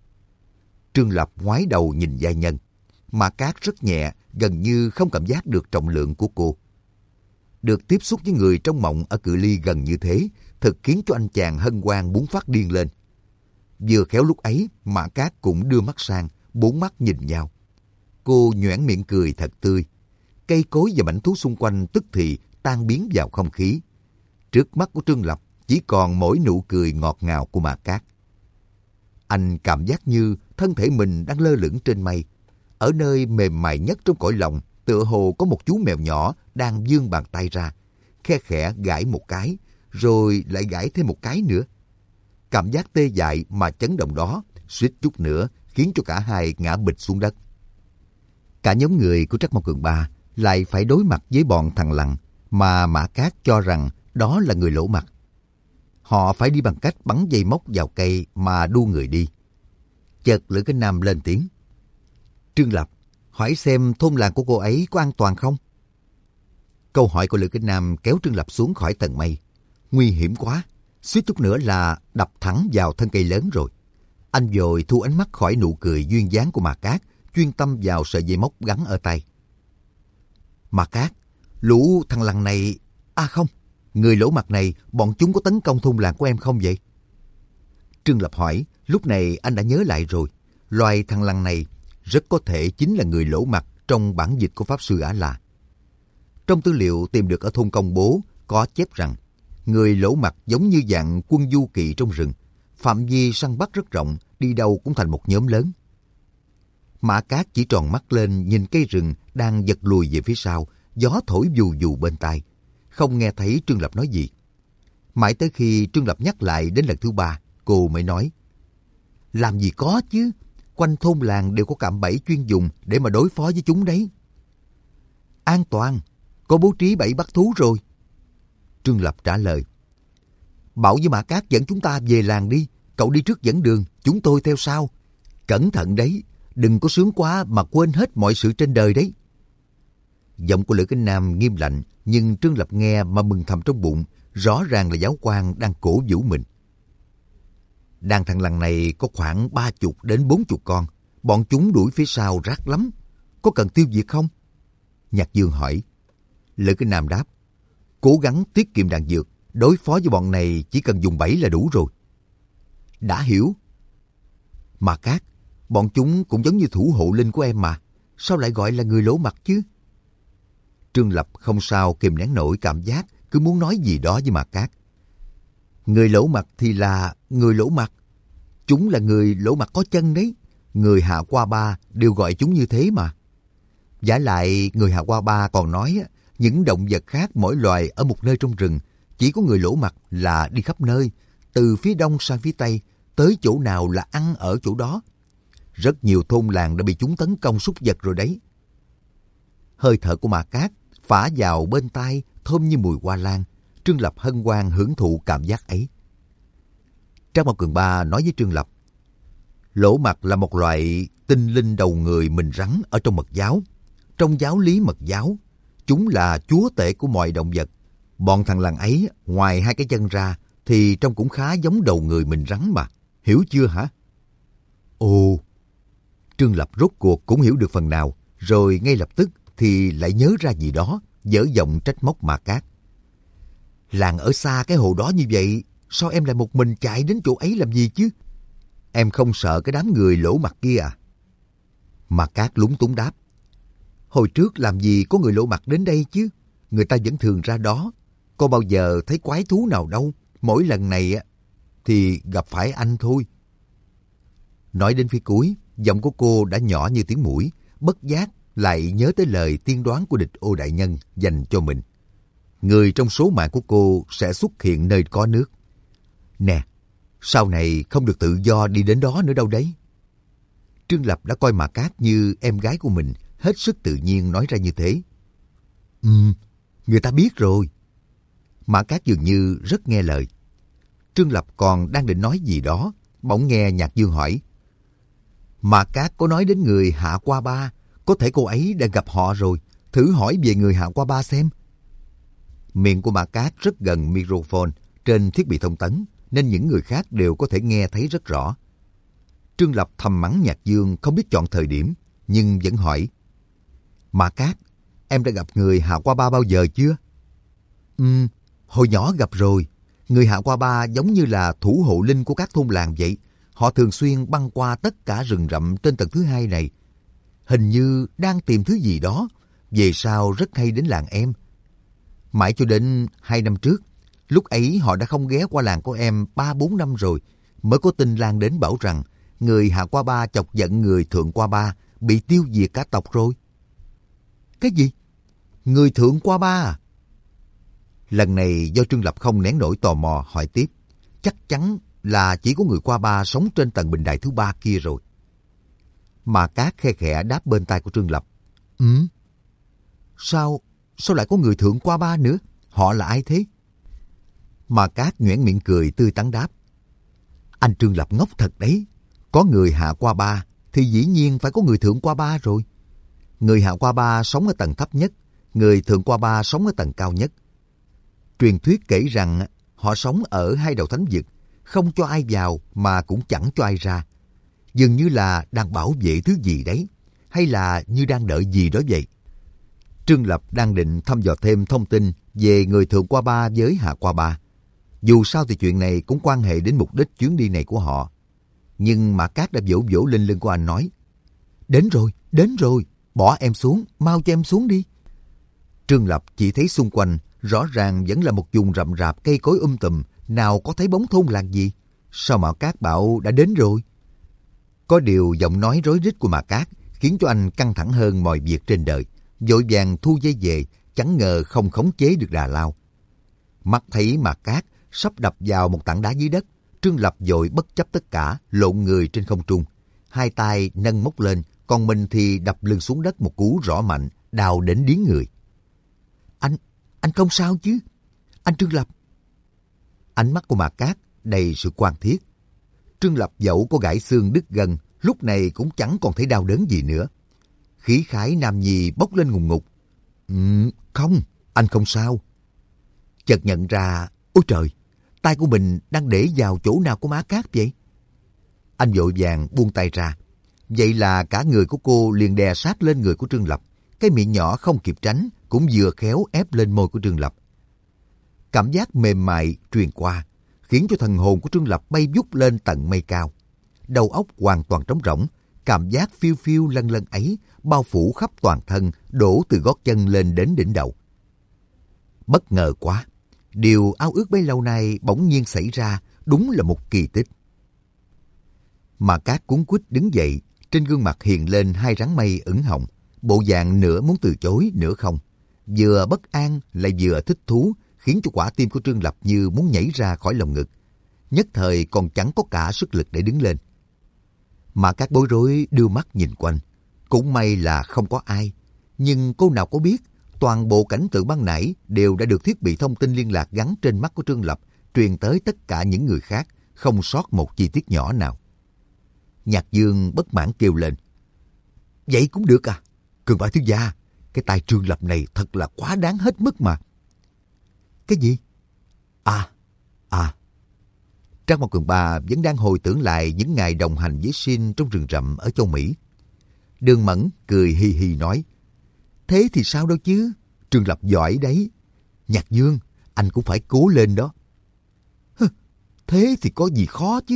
Trương Lập ngoái đầu nhìn giai nhân. Mã Cát rất nhẹ, gần như không cảm giác được trọng lượng của cô. Được tiếp xúc với người trong mộng ở cự ly gần như thế, thật khiến cho anh chàng hân hoan muốn phát điên lên. Vừa khéo lúc ấy, Mã Cát cũng đưa mắt sang, bốn mắt nhìn nhau. Cô nhoẻn miệng cười thật tươi. Cây cối và mảnh thú xung quanh tức thì tan biến vào không khí. Trước mắt của Trương Lập chỉ còn mỗi nụ cười ngọt ngào của Mã Cát. Anh cảm giác như thân thể mình đang lơ lửng trên mây. Ở nơi mềm mại nhất trong cõi lòng, tựa hồ có một chú mèo nhỏ đang vươn bàn tay ra, khe khẽ gãi một cái, rồi lại gãi thêm một cái nữa. Cảm giác tê dại mà chấn động đó, suýt chút nữa khiến cho cả hai ngã bịch xuống đất. Cả nhóm người của Trắc Mộc Cường Ba lại phải đối mặt với bọn thằng lằn mà Mã Cát cho rằng đó là người lỗ mặt. Họ phải đi bằng cách bắn dây móc vào cây mà đu người đi. Chợt Lữ Kinh Nam lên tiếng. Trương Lập, hỏi xem thôn làng của cô ấy có an toàn không? Câu hỏi của Lữ Kinh Nam kéo Trương Lập xuống khỏi tầng mây. Nguy hiểm quá, suýt chút nữa là đập thẳng vào thân cây lớn rồi. Anh vội thu ánh mắt khỏi nụ cười duyên dáng của Mã Cát, chuyên tâm vào sợi dây móc gắn ở tay. Mã Cát, lũ thằng lằn này... À không, người lỗ mặt này, bọn chúng có tấn công thôn làng của em không vậy? Trương Lập hỏi, lúc này anh đã nhớ lại rồi. Loài thằng lằn này rất có thể chính là người lỗ mặt trong bản dịch của Pháp Sư Ả La. Trong tư liệu tìm được ở thôn Công Bố có chép rằng người lỗ mặt giống như dạng quân du kỵ trong rừng, phạm vi săn bắt rất rộng, đi đâu cũng thành một nhóm lớn. Mã Cát chỉ tròn mắt lên nhìn cây rừng đang giật lùi về phía sau, gió thổi vù vù bên tai, không nghe thấy Trương Lập nói gì. Mãi tới khi Trương Lập nhắc lại đến lần thứ ba, cô mới nói: làm gì có chứ, quanh thôn làng đều có cạm bẫy chuyên dùng để mà đối phó với chúng đấy. An toàn, có bố trí bẫy bắt thú rồi. Trương Lập trả lời. Bảo với Mã Cát dẫn chúng ta về làng đi, cậu đi trước dẫn đường, chúng tôi theo sau. Cẩn thận đấy, đừng có sướng quá mà quên hết mọi sự trên đời đấy. Giọng của Lữ Kinh Nam nghiêm lạnh, nhưng Trương Lập nghe mà mừng thầm trong bụng, rõ ràng là giáo quan đang cổ vũ mình. Đàn thằng lằn này có khoảng ba chục đến bốn chục con, bọn chúng đuổi phía sau rát lắm, có cần tiêu diệt không? Nhạc Dương hỏi. Lữ Kinh Nam đáp, cố gắng tiết kiệm đạn dược, đối phó với bọn này chỉ cần dùng bẫy là đủ rồi. Đã hiểu. Mà Cát, bọn chúng cũng giống như thủ hộ linh của em mà, sao lại gọi là người lỗ mặt chứ? Trương Lập không sao kìm nén nổi cảm giác cứ muốn nói gì đó với Mạc Cát. Người lỗ mặt thì là người lỗ mặt. Chúng là người lỗ mặt có chân đấy. Người Hạ Qua Ba đều gọi chúng như thế mà. Giả lại người Hạ Qua Ba còn nói Những động vật khác mỗi loài ở một nơi trong rừng, chỉ có người lỗ mặt là đi khắp nơi, từ phía đông sang phía tây, tới chỗ nào là ăn ở chỗ đó. Rất nhiều thôn làng đã bị chúng tấn công súc vật rồi đấy. Hơi thở của Ma Cát phả vào bên tai thơm như mùi hoa lan. Trương Lập hân hoan hưởng thụ cảm giác ấy. Trang Mao Cường Ba nói với Trương Lập, lỗ mặt là một loại tinh linh đầu người mình rắn ở trong mật giáo. Trong giáo lý mật giáo, chúng là chúa tể của mọi động vật. Bọn thằng làng ấy, ngoài hai cái chân ra, thì trông cũng khá giống đầu người mình rắn mà. Hiểu chưa hả? Ồ! Trương Lập rốt cuộc cũng hiểu được phần nào, rồi ngay lập tức thì lại nhớ ra gì đó, dở giọng trách móc Ma Cát. Làng ở xa cái hồ đó như vậy, sao em lại một mình chạy đến chỗ ấy làm gì chứ? Em không sợ cái đám người lỗ mặt kia à? Ma Cát lúng túng đáp. Hồi trước làm gì có người lỗ mặt đến đây chứ? Người ta vẫn thường ra đó. Có bao giờ thấy quái thú nào đâu. Mỗi lần này thì gặp phải anh thôi. Nói đến phía cuối, giọng của cô đã nhỏ như tiếng muỗi, bất giác lại nhớ tới lời tiên đoán của địch Ô đại nhân dành cho mình. Người trong số mạng của cô sẽ xuất hiện nơi có nước. Nè, sau này không được tự do đi đến đó nữa đâu đấy. Trương Lập đã coi Ma Cát như em gái của mình, hết sức tự nhiên nói ra như thế. Ừm, người ta biết rồi. Ma Cát dường như rất nghe lời. Trương Lập còn đang định nói gì đó, bỗng nghe Nhạc Dương hỏi. Ma Cát có nói đến người Hạ Qua Ba, có thể cô ấy đã gặp họ rồi, thử hỏi về người Hạ Qua Ba xem. Miệng của Ma Cát rất gần microphone trên thiết bị thông tấn, nên những người khác đều có thể nghe thấy rất rõ. Trương Lập thầm mắng Nhạc Dương không biết chọn thời điểm, nhưng vẫn hỏi. Ma Cát, em đã gặp người Hạ Qua Ba bao giờ chưa? Ừm, hồi nhỏ gặp rồi. Người Hạ Qua Ba giống như là thủ hộ linh của các thôn làng vậy. Họ thường xuyên băng qua tất cả rừng rậm trên tầng thứ hai này. Hình như đang tìm thứ gì đó, về sau rất hay đến làng em. Mãi cho đến hai năm trước, lúc ấy họ đã không ghé qua làng của em ba bốn năm rồi, mới có tin lan đến bảo rằng người Hạ Qua Ba chọc giận người Thượng Qua Ba, bị tiêu diệt cả tộc rồi. Cái gì? Người Thượng Qua Ba à? Lần này do Trương Lập không nén nổi tò mò hỏi tiếp, chắc chắn là chỉ có người Qua Ba sống trên tầng bình đài thứ ba kia rồi. Ma Cát khe khẽ đáp bên tai của Trương Lập. Ừ? Sao, sao lại có người Thượng Qua Ba nữa? Họ là ai thế? Ma Cát nhoẻn miệng cười tươi tắn đáp. Anh Trương Lập ngốc thật đấy. Có người Hạ Qua Ba thì dĩ nhiên phải có người Thượng Qua Ba rồi. Người Hạ Qua Ba sống ở tầng thấp nhất, người Thượng Qua Ba sống ở tầng cao nhất. Truyền thuyết kể rằng họ sống ở hai đầu thánh vực, không cho ai vào mà cũng chẳng cho ai ra. Dường như là đang bảo vệ thứ gì đấy, hay là như đang đợi gì đó vậy. Trương Lập đang định thăm dò thêm thông tin về người Thượng Qua Ba với Hạ Qua Ba. Dù sao thì chuyện này cũng quan hệ đến mục đích chuyến đi này của họ. Nhưng Ma Cát đã vỗ vỗ lên lưng của anh nói. Đến rồi, đến rồi, bỏ em xuống, mau cho em xuống đi. Trương Lập chỉ thấy xung quanh rõ ràng vẫn là một vùng rậm rạp cây cối um tùm, nào có thấy bóng thôn làng gì. Sao Ma Cát bảo đã đến rồi? Có điều giọng nói rối rít của Ma Cát khiến cho anh căng thẳng hơn mọi việc trên đời. Vội vàng thu dây về, chẳng ngờ không khống chế được đà lao. Mắt thấy Ma Cát sắp đập vào một tảng đá dưới đất, Trương Lập vội bất chấp tất cả, lộn người trên không trung. Hai tay nâng móc lên, còn mình thì đập lưng xuống đất một cú rõ mạnh, đào đến điếng người. Anh, anh không sao chứ? Anh Trương Lập. Ánh mắt của Ma Cát đầy sự quan thiết. Trương Lập dẫu có gãy xương đứt gân, lúc này cũng chẳng còn thấy đau đớn gì nữa. Khí khái nam nhi bốc lên ngùng ngục. Ừ, không, anh không sao. Chợt nhận ra, ôi trời, tay của mình đang để vào chỗ nào của Ma Cát vậy? Anh vội vàng buông tay ra. Vậy là cả người của cô liền đè sát lên người của Trương Lập. Cái miệng nhỏ không kịp tránh cũng vừa khéo ép lên môi của Trương Lập. Cảm giác mềm mại truyền qua, khiến cho thần hồn của Trương Lập bay vút lên tận mây cao. Đầu óc hoàn toàn trống rỗng, cảm giác phiêu phiêu lân lân ấy bao phủ khắp toàn thân, đổ từ gót chân lên đến đỉnh đầu. Bất ngờ quá, điều ao ước bấy lâu nay bỗng nhiên xảy ra, đúng là một kỳ tích. Ma Cát cuống quýt đứng dậy, trên gương mặt hiện lên hai rắn mây ửng hồng, bộ dạng nửa muốn từ chối nửa không. vừa bất an lại vừa thích thú, khiến cho quả tim của Trương Lập như muốn nhảy ra khỏi lồng ngực. Nhất thời còn chẳng có cả sức lực để đứng lên. Mã Cát bối rối đưa mắt nhìn quanh. Cũng may là không có ai. Nhưng cô nào có biết, toàn bộ cảnh tượng ban nãy đều đã được thiết bị thông tin liên lạc gắn trên mắt của Trương Lập truyền tới tất cả những người khác, không sót một chi tiết nhỏ nào. Nhạc Dương bất mãn kêu lên. Vậy cũng được à? Cường Bá thiếu gia, cái tay Trương Lập này thật là quá đáng hết mức mà. Cái gì? À, à. Trang Mộc Cường Ba vẫn đang hồi tưởng lại những ngày đồng hành với Shin trong rừng rậm ở châu Mỹ. Đường Mẫn cười hi hi nói. Thế thì sao đâu chứ? Trương Lập giỏi đấy. Nhạc Dương, anh cũng phải cố lên đó. Hừ, thế thì có gì khó chứ?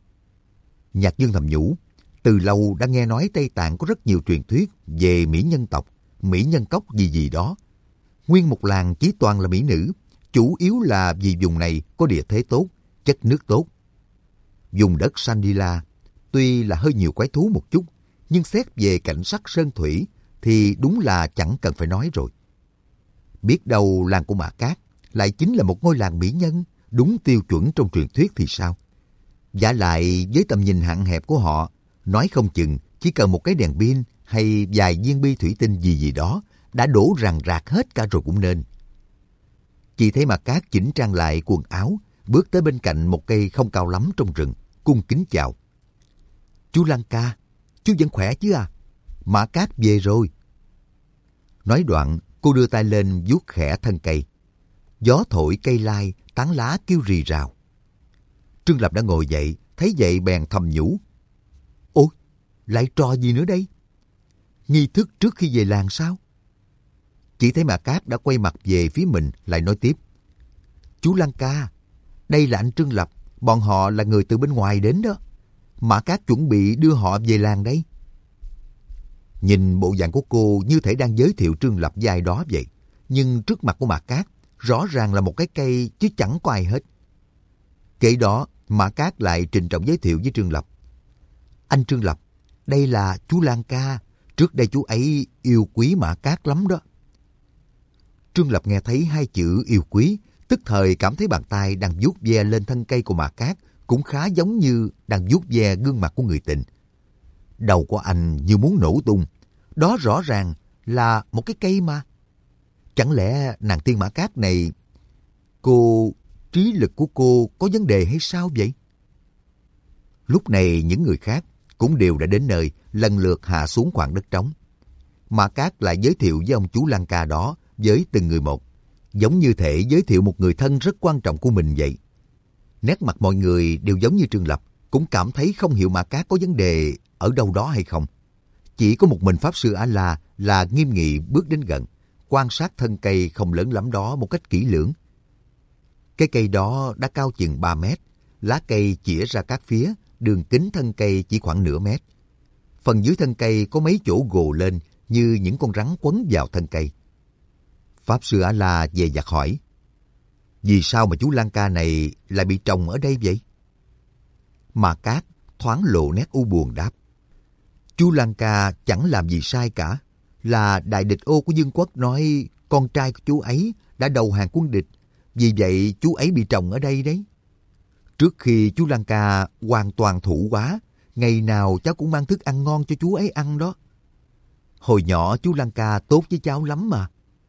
Nhạc Dương thầm nhủ. Từ lâu đã nghe nói Tây Tạng có rất nhiều truyền thuyết về mỹ nhân tộc, mỹ nhân cốc gì gì đó. Nguyên một làng chỉ toàn là mỹ nữ, chủ yếu là vì vùng này có địa thế tốt, chất nước tốt. Vùng đất Sandila tuy là hơi nhiều quái thú một chút, nhưng xét về cảnh sắc sơn thủy thì đúng là chẳng cần phải nói rồi. Biết đâu làng của Mã Cát lại chính là một ngôi làng mỹ nhân, đúng tiêu chuẩn trong truyền thuyết thì sao? Vả lại với tầm nhìn hạn hẹp của họ, nói không chừng chỉ cần một cái đèn pin hay vài viên bi thủy tinh gì gì đó đã đổ ràng rạc hết cả rồi cũng nên. Chỉ thấy Mã Cát chỉnh trang lại quần áo, bước tới bên cạnh một cây không cao lắm trong rừng, cung kính chào. Chú Lăng ca, chú vẫn khỏe chứ à? Mã Cát về rồi. Nói đoạn, cô đưa tay lên vuốt khẽ thân cây. Gió thổi cây lai, tán lá kêu rì rào. Trương Lập đã ngồi dậy, thấy vậy bèn thầm nhủ. Ôi, lại trò gì nữa đây? Nghi thức trước khi về làng sao? Chỉ thấy Mã Cát đã quay mặt về phía mình, lại nói tiếp. Chú Lăng ca, đây là anh Trương Lập, bọn họ là người từ bên ngoài đến đó. Mã Cát chuẩn bị đưa họ về làng đây. Nhìn bộ dạng của cô như thể đang giới thiệu Trương Lập với ai đó vậy. Nhưng trước mặt của Mã Cát rõ ràng là một cái cây chứ chẳng có ai hết. Kể đó, Mã Cát lại trịnh trọng giới thiệu với Trương Lập. Anh Trương Lập, đây là chú Lan ca. Trước đây chú ấy yêu quý Mã Cát lắm đó. Trương Lập nghe thấy hai chữ yêu quý, tức thời cảm thấy bàn tay đang vuốt ve lên thân cây của Mã Cát cũng khá giống như đang vuốt ve gương mặt của người tình. Đầu của anh như muốn nổ tung. Đó rõ ràng là một cái cây mà. Chẳng lẽ nàng tiên Mã Cát này, cô, trí lực của cô có vấn đề hay sao vậy? Lúc này những người khác cũng đều đã đến nơi, lần lượt hạ xuống khoảng đất trống. Mã Cát lại giới thiệu với ông chú Lan ca đó với từng người một, giống như thể giới thiệu một người thân rất quan trọng của mình vậy. Nét mặt mọi người đều giống như Trương Lập, cũng cảm thấy không hiểu Mã Cát có vấn đề ở đâu đó hay không. Chỉ có một mình Pháp Sư A-la là nghiêm nghị bước đến gần, quan sát thân cây không lớn lắm đó một cách kỹ lưỡng. Cái cây đó đã cao chừng ba mét, lá cây chĩa ra các phía, đường kính thân cây chỉ khoảng nửa mét. Phần dưới thân cây có mấy chỗ gồ lên như những con rắn quấn vào thân cây. Pháp Sư A-la dè dặt hỏi, vì sao mà chú Lan ca này lại bị trồng ở đây vậy? Mã Cát thoáng lộ nét u buồn đáp, chú Lan ca chẳng làm gì sai cả. Là đại địch ô của Dương quốc nói con trai của chú ấy đã đầu hàng quân địch, vì vậy chú ấy bị trồng ở đây đấy. Trước khi chú Lan ca hoàn toàn thụ hóa, ngày nào cháu cũng mang thức ăn ngon cho chú ấy ăn đó. Hồi nhỏ chú Lan ca tốt với cháu lắm mà.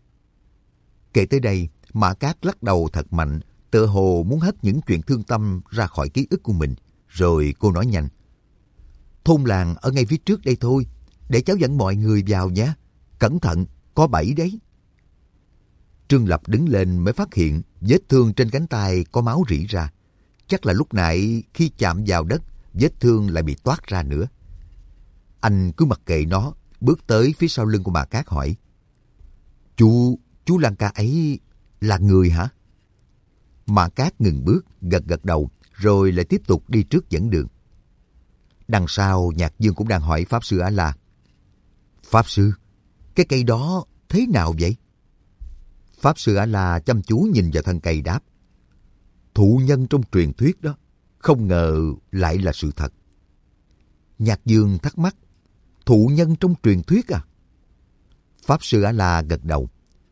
Kể tới đây, Mã Cát lắc đầu thật mạnh, tựa hồ muốn hất những chuyện thương tâm ra khỏi ký ức của mình. Rồi cô nói nhanh, thôn làng ở ngay phía trước đây thôi, để cháu dẫn mọi người vào nhé. Cẩn thận, có bẫy đấy. Trương Lập đứng lên mới phát hiện vết thương trên cánh tay có máu rỉ ra. Chắc là lúc nãy khi chạm vào đất, vết thương lại bị toát ra nữa. Anh cứ mặc kệ nó, bước tới phía sau lưng của Mã Cát hỏi, Chú, chú Lan ca ấy là người hả? Mã Cát ngừng bước, gật gật đầu, rồi lại tiếp tục đi trước dẫn đường. Đằng sau, Nhạc Dương cũng đang hỏi Pháp Sư A-la, Pháp Sư, cái cây đó thế nào vậy? Pháp Sư A-la chăm chú nhìn vào thân cây đáp, thụ nhân trong truyền thuyết đó, không ngờ lại là sự thật. Nhạc Dương thắc mắc, thụ nhân trong truyền thuyết à? Pháp Sư A-la gật đầu,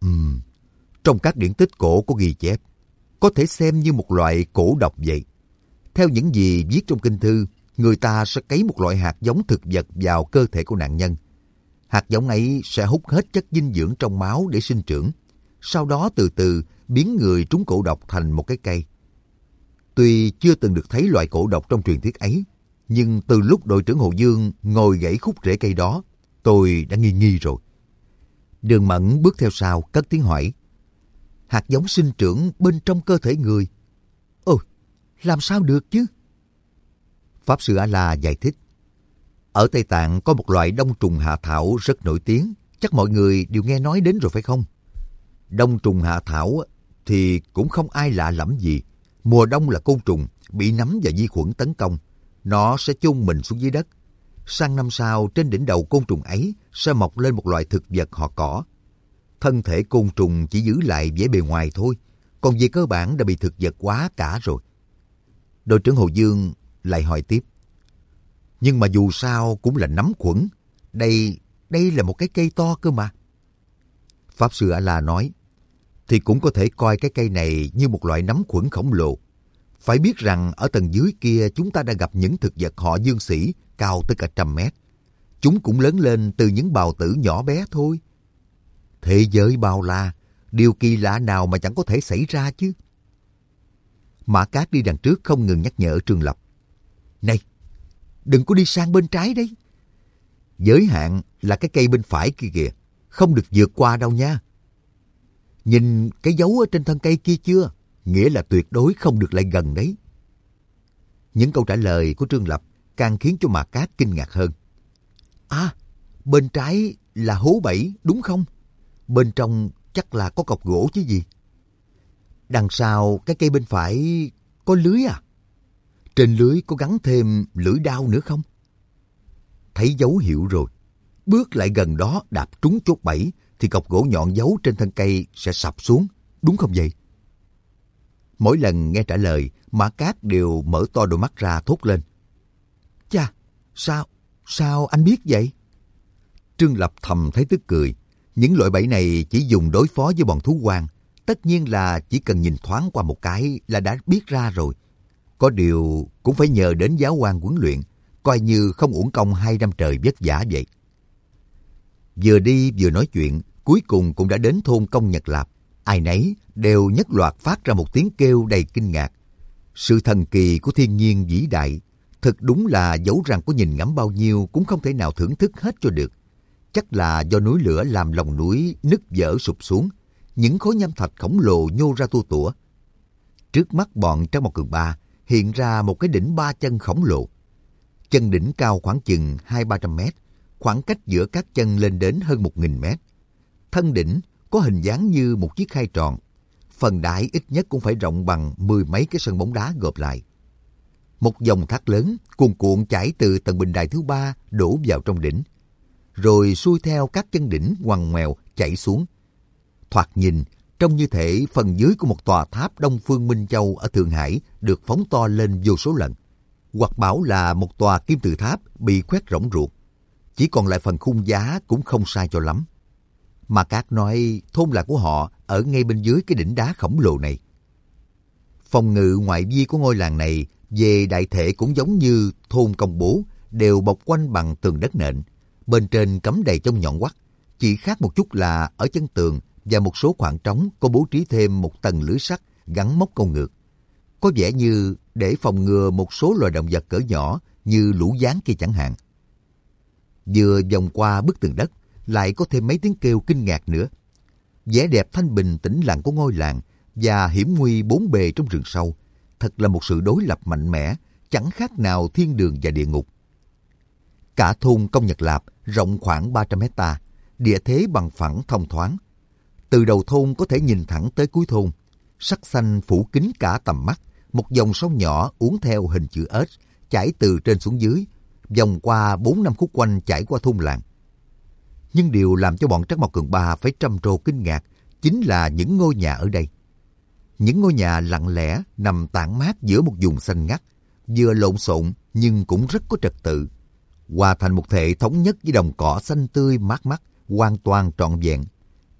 Ừm, trong các điển tích cổ có ghi chép, có thể xem như một loại cổ độc vậy. Theo những gì viết trong kinh thư, người ta sẽ cấy một loại hạt giống thực vật vào cơ thể của nạn nhân. Hạt giống ấy sẽ hút hết chất dinh dưỡng trong máu để sinh trưởng, sau đó từ từ biến người trúng cổ độc thành một cái cây. Tuy chưa từng được thấy loại cổ độc trong truyền thuyết ấy, nhưng từ lúc đội trưởng Hồ Dương ngồi gãy khúc rễ cây đó, tôi đã nghi nghi rồi. Đường Mẫn bước theo sau, cất tiếng hỏi. Hạt giống sinh trưởng bên trong cơ thể người? Ôi, làm sao được chứ? Pháp sư A-la giải thích. Ở Tây Tạng có một loại đông trùng hạ thảo rất nổi tiếng, chắc mọi người đều nghe nói đến rồi phải không? Đông trùng hạ thảo thì cũng không ai lạ lẫm gì. Mùa đông là côn trùng, bị nấm và vi khuẩn tấn công. Nó sẽ chôn mình xuống dưới đất. Sang năm sau, trên đỉnh đầu côn trùng ấy sẽ mọc lên một loại thực vật họ cỏ. Thân thể côn trùng chỉ giữ lại vẻ bề ngoài thôi, còn về cơ bản đã bị thực vật hóa cả rồi. Đội trưởng Hồ Dương lại hỏi tiếp. Nhưng mà dù sao cũng là nấm khuẩn. Đây, đây là một cái cây to cơ mà. Pháp sư A-la nói. Thì cũng có thể coi cái cây này như một loại nấm khuẩn khổng lồ. Phải biết rằng ở tầng dưới kia chúng ta đã gặp những thực vật họ Dương Sĩ cao tới cả trăm mét. Chúng cũng lớn lên từ những bào tử nhỏ bé thôi. Thế giới bao la, điều kỳ lạ nào mà chẳng có thể xảy ra chứ. Mã Cát đi đằng trước không ngừng nhắc nhở Trương Lập. Này, đừng có đi sang bên trái đấy. Giới hạn là cái cây bên phải kia kìa, không được vượt qua đâu nha. Nhìn cái dấu ở trên thân cây kia chưa? Nghĩa là tuyệt đối không được lại gần đấy. Những câu trả lời của Trương Lập càng khiến cho Mã Cát kinh ngạc hơn. À, bên trái là hố bẫy đúng không? Bên trong chắc là có cọc gỗ chứ gì. Đằng sau cái cây bên phải có lưới à? Trên lưới có gắn thêm lưỡi đao nữa không? Thấy dấu hiệu rồi. Bước lại gần đó đạp trúng chốt bẫy thì cọc gỗ nhọn giấu trên thân cây sẽ sập xuống. Đúng không vậy? Mỗi lần nghe trả lời, Mã Cát đều mở to đôi mắt ra thốt lên. Chà, sao, sao anh biết vậy? Trương Lập thầm thấy tức cười. Những loại bẫy này chỉ dùng đối phó với bọn thú hoang. Tất nhiên là chỉ cần nhìn thoáng qua một cái là đã biết ra rồi. Có điều cũng phải nhờ đến giáo quan huấn luyện, coi như không uổng công hai năm trời vất vả vậy. Vừa đi vừa nói chuyện, cuối cùng cũng đã đến thôn Công Nhật Lạp. Ai nấy đều nhất loạt phát ra một tiếng kêu đầy kinh ngạc. Sự thần kỳ của thiên nhiên vĩ đại, thật đúng là dẫu rằng có nhìn ngắm bao nhiêu cũng không thể nào thưởng thức hết cho được. Chắc là do núi lửa làm lòng núi nứt vỡ sụp xuống, những khối nham thạch khổng lồ nhô ra tua tủa. Trước mắt bọn Trác Mộc Cường Ba hiện ra một cái đỉnh ba chân khổng lồ. Chân đỉnh cao khoảng chừng hai ba trăm mét, khoảng cách giữa các chân lên đến hơn một nghìn mét. Thân đỉnh có hình dáng như một chiếc khay tròn, phần đáy ít nhất cũng phải rộng bằng mười mấy cái sân bóng đá gộp lại. Một dòng thác lớn cuồn cuộn chảy từ tầng bình đài thứ ba đổ vào trong đỉnh, rồi xuôi theo các chân đỉnh ngoằn ngoèo chảy xuống. Thoạt nhìn, trông như thể phần dưới của một tòa tháp Đông Phương Minh Châu ở Thượng Hải được phóng to lên vô số lần. Hoặc bảo là một tòa kim tự tháp bị khoét rỗng ruột. Chỉ còn lại phần khung giá cũng không sai cho lắm. Mà Cát nói thôn làng của họ ở ngay bên dưới cái đỉnh đá khổng lồ này. Phòng ngự ngoại vi của ngôi làng này về đại thể cũng giống như thôn Công Bố, đều bọc quanh bằng tường đất nện. Bên trên cắm đầy chông nhọn hoắt. Chỉ khác một chút là ở chân tường và một số khoảng trống có bố trí thêm một tầng lưới sắt gắn móc câu ngược. Có vẻ như để phòng ngừa một số loài động vật cỡ nhỏ như lũ gián kia chẳng hạn. Vừa vòng qua bức tường đất, lại có thêm mấy tiếng kêu kinh ngạc nữa. Vẻ đẹp thanh bình tĩnh lặng của ngôi làng và hiểm nguy bốn bề trong rừng sâu, thật là một sự đối lập mạnh mẽ, chẳng khác nào thiên đường và địa ngục. Cả thôn Công Nhật Lạp rộng khoảng ba trăm hecta, địa thế bằng phẳng thông thoáng. Từ đầu thôn có thể nhìn thẳng tới cuối thôn, sắc xanh phủ kín cả tầm mắt, một dòng sông nhỏ uốn theo hình chữ S, chảy từ trên xuống dưới, vòng qua bốn năm khúc quanh chảy qua thôn làng. Nhưng điều làm cho bọn Trác Mộc Cường Ba phải trầm trồ kinh ngạc chính là những ngôi nhà ở đây. Những ngôi nhà lặng lẽ nằm tản mát giữa một vùng xanh ngắt, vừa lộn xộn nhưng cũng rất có trật tự, hòa thành một thể thống nhất với đồng cỏ xanh tươi mát mắt, hoàn toàn trọn vẹn.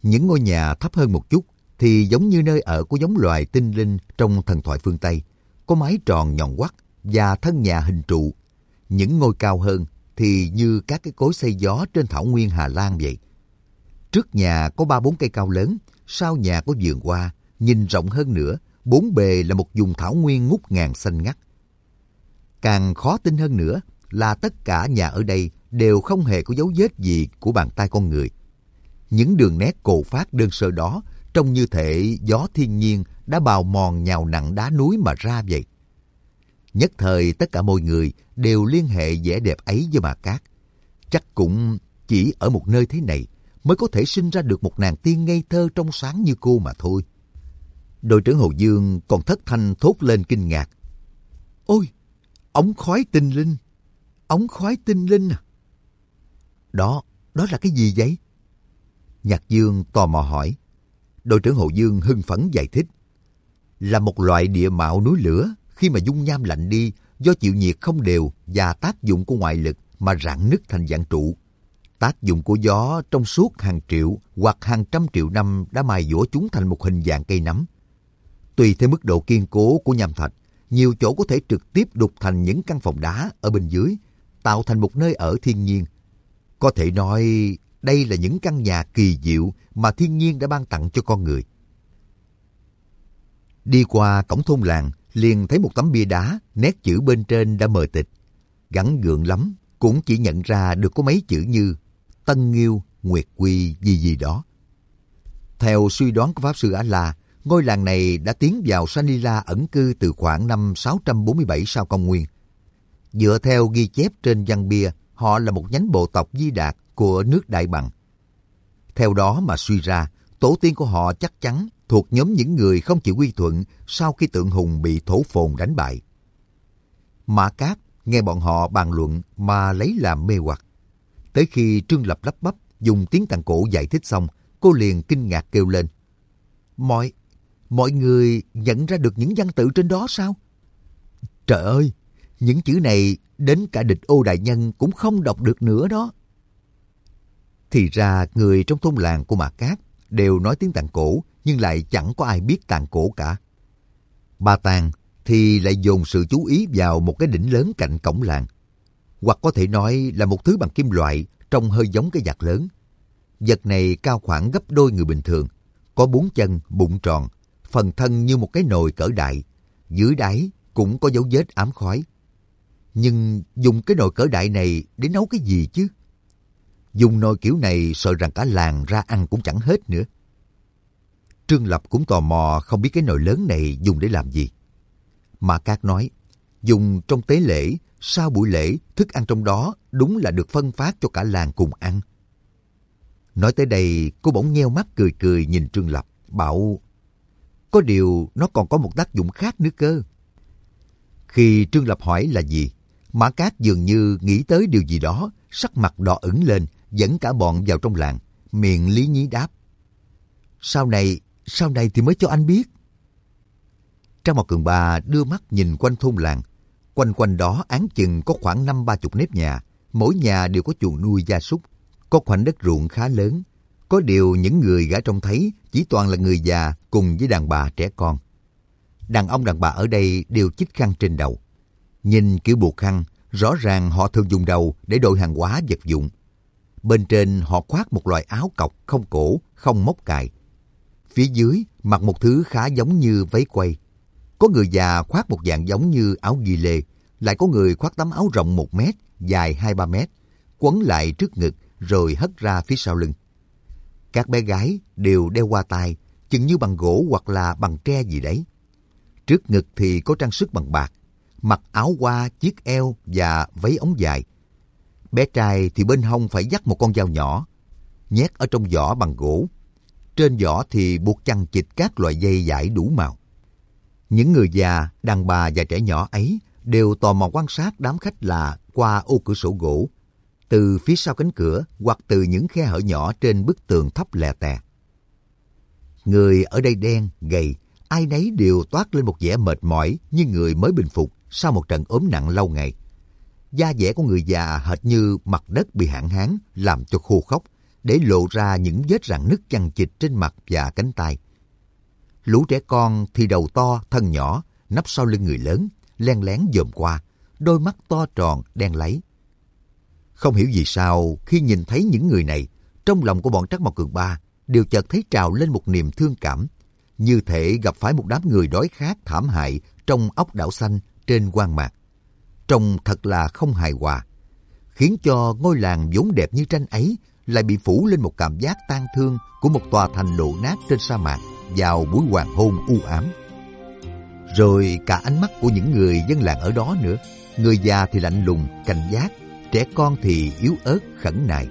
Những ngôi nhà thấp hơn một chút thì giống như nơi ở của giống loài tinh linh trong thần thoại phương Tây, có mái tròn nhọn hoắt và thân nhà hình trụ. Những ngôi cao hơn thì như các cái cối xay gió trên thảo nguyên Hà Lan vậy. Trước nhà có ba bốn cây cao lớn, sau nhà có vườn hoa, nhìn rộng hơn nữa, bốn bề là một vùng thảo nguyên ngút ngàn xanh ngắt. Càng khó tin hơn nữa là tất cả nhà ở đây đều không hề có dấu vết gì của bàn tay con người. Những đường nét cồ phác đơn sơ đó trông như thể gió thiên nhiên đã bào mòn nhào nặng đá núi mà ra vậy. Nhất thời tất cả mọi người đều liên hệ vẻ đẹp ấy với Mã Cát. Chắc cũng chỉ ở một nơi thế này mới có thể sinh ra được một nàng tiên ngây thơ trong sáng như cô mà thôi. Đội trưởng Hồ Dương còn thất thanh thốt lên kinh ngạc. Ôi, ống khói tinh linh! Ống khói tinh linh à? Đó, đó là cái gì vậy? Nhạc Dương tò mò hỏi. Đội trưởng Hồ Dương hưng phấn giải thích. Là một loại địa mạo núi lửa, khi mà dung nham lạnh đi do chịu nhiệt không đều và tác dụng của ngoại lực mà rạn nứt thành dạng trụ. Tác dụng của gió trong suốt hàng triệu hoặc hàng trăm triệu năm đã mài dũa chúng thành một hình dạng cây nấm. Tùy theo mức độ kiên cố của nham thạch, nhiều chỗ có thể trực tiếp đục thành những căn phòng đá ở bên dưới, tạo thành một nơi ở thiên nhiên. Có thể nói đây là những căn nhà kỳ diệu mà thiên nhiên đã ban tặng cho con người. Đi qua cổng thôn làng, liền thấy một tấm bia đá, nét chữ bên trên đã mờ tịch. Gắn gượng lắm, cũng chỉ nhận ra được có mấy chữ như Tân Nghiêu, Nguyệt Quy gì gì đó. Theo suy đoán của Pháp Sư A-La, ngôi làng này đã tiến vào Sanila ẩn cư từ khoảng năm sáu trăm bốn mươi bảy sau công nguyên. Dựa theo ghi chép trên văn bia, họ là một nhánh bộ tộc Di Đạt của nước Đại Bằng. Theo đó mà suy ra, tổ tiên của họ chắc chắn thuộc nhóm những người không chịu quy thuận sau khi Tượng Hùng bị Thổ Phồn đánh bại. Mã Cát nghe bọn họ bàn luận mà lấy làm mê hoặc. Tới khi Trương Lập lắp bắp dùng tiếng Tạng Cổ giải thích xong, cô liền kinh ngạc kêu lên. Mọi, mọi người nhận ra được những văn tự trên đó sao? Trời ơi, những chữ này đến cả địch ô đại nhân cũng không đọc được nữa đó. Thì ra người trong thôn làng của Mã Cát đều nói tiếng Tạng Cổ, nhưng lại chẳng có ai biết Tạng Cổ cả. Ba Tàng thì lại dồn sự chú ý vào một cái đỉnh lớn cạnh cổng làng. Hoặc có thể nói là một thứ bằng kim loại, trông hơi giống cái vạc lớn. Vật này cao khoảng gấp đôi người bình thường, có bốn chân, bụng tròn, phần thân như một cái nồi cỡ đại, dưới đáy cũng có dấu vết ám khói. Nhưng dùng cái nồi cỡ đại này để nấu cái gì chứ? Dùng nồi kiểu này sợ rằng cả làng ra ăn cũng chẳng hết nữa. Trương Lập cũng tò mò không biết cái nồi lớn này dùng để làm gì. Mã Cát nói, dùng trong tế lễ, sau buổi lễ, thức ăn trong đó đúng là được phân phát cho cả làng cùng ăn. Nói tới đây, cô bỗng nheo mắt cười cười nhìn Trương Lập, bảo, có điều nó còn có một tác dụng khác nữa cơ. Khi Trương Lập hỏi là gì, Mã Cát dường như nghĩ tới điều gì đó, sắc mặt đỏ ửng lên, dẫn cả bọn vào trong làng, miệng lý nhí đáp. Sau này, sau này thì mới cho anh biết. Trang Mộc Cường Ba đưa mắt nhìn quanh thôn làng. Quanh quanh đó áng chừng có khoảng năm ba chục nếp nhà, mỗi nhà đều có chuồng nuôi gia súc, có khoảnh đất ruộng khá lớn. Có điều những người gã trông thấy chỉ toàn là người già cùng với đàn bà trẻ con. Đàn ông đàn bà ở đây đều chích khăn trên đầu. Nhìn kiểu buộc khăn, rõ ràng họ thường dùng đầu để đội hàng hóa vật dụng. Bên trên họ khoác một loại áo cộc không cổ, không móc cài. Phía dưới mặc một thứ khá giống như váy quay. Có người già khoác một dạng giống như áo ghi lê, lại có người khoác tấm áo rộng một mét, dài hai ba mét, quấn lại trước ngực rồi hất ra phía sau lưng. Các bé gái đều đeo hoa tai, chừng như bằng gỗ hoặc là bằng tre gì đấy. Trước ngực thì có trang sức bằng bạc, mặc áo hoa, chiếc eo và váy ống dài. Bé trai thì bên hông phải dắt một con dao nhỏ, nhét ở trong vỏ bằng gỗ. Trên vỏ thì buộc chằng chịt các loại dây dải đủ màu. Những người già, đàn bà và trẻ nhỏ ấy đều tò mò quan sát đám khách lạ qua ô cửa sổ gỗ, từ phía sau cánh cửa hoặc từ những khe hở nhỏ trên bức tường thấp lè tè. Người ở đây đen, gầy, ai nấy đều toát lên một vẻ mệt mỏi như người mới bình phục sau một trận ốm nặng lâu ngày. Da dẻ của người già hệt như mặt đất bị hạn hán làm cho khô khốc, để lộ ra những vết rạn nứt chằng chịt trên mặt và cánh tay. Lũ trẻ con thì đầu to, thân nhỏ, nấp sau lưng người lớn, len lén dòm qua, đôi mắt to tròn, đen láy. Không hiểu vì sao, khi nhìn thấy những người này, trong lòng của bọn Trắc Mộc Cường Ba đều chợt thấy trào lên một niềm thương cảm, như thể gặp phải một đám người đói khát thảm hại trong ốc đảo xanh trên hoang mạc. Trông thật là không hài hòa, khiến cho ngôi làng vốn đẹp như tranh ấy lại bị phủ lên một cảm giác tang thương của một tòa thành đổ nát trên sa mạc vào buổi hoàng hôn u ám. Rồi cả ánh mắt của những người dân làng ở đó nữa, người già thì lạnh lùng, cảnh giác, trẻ con thì yếu ớt, khẩn nại.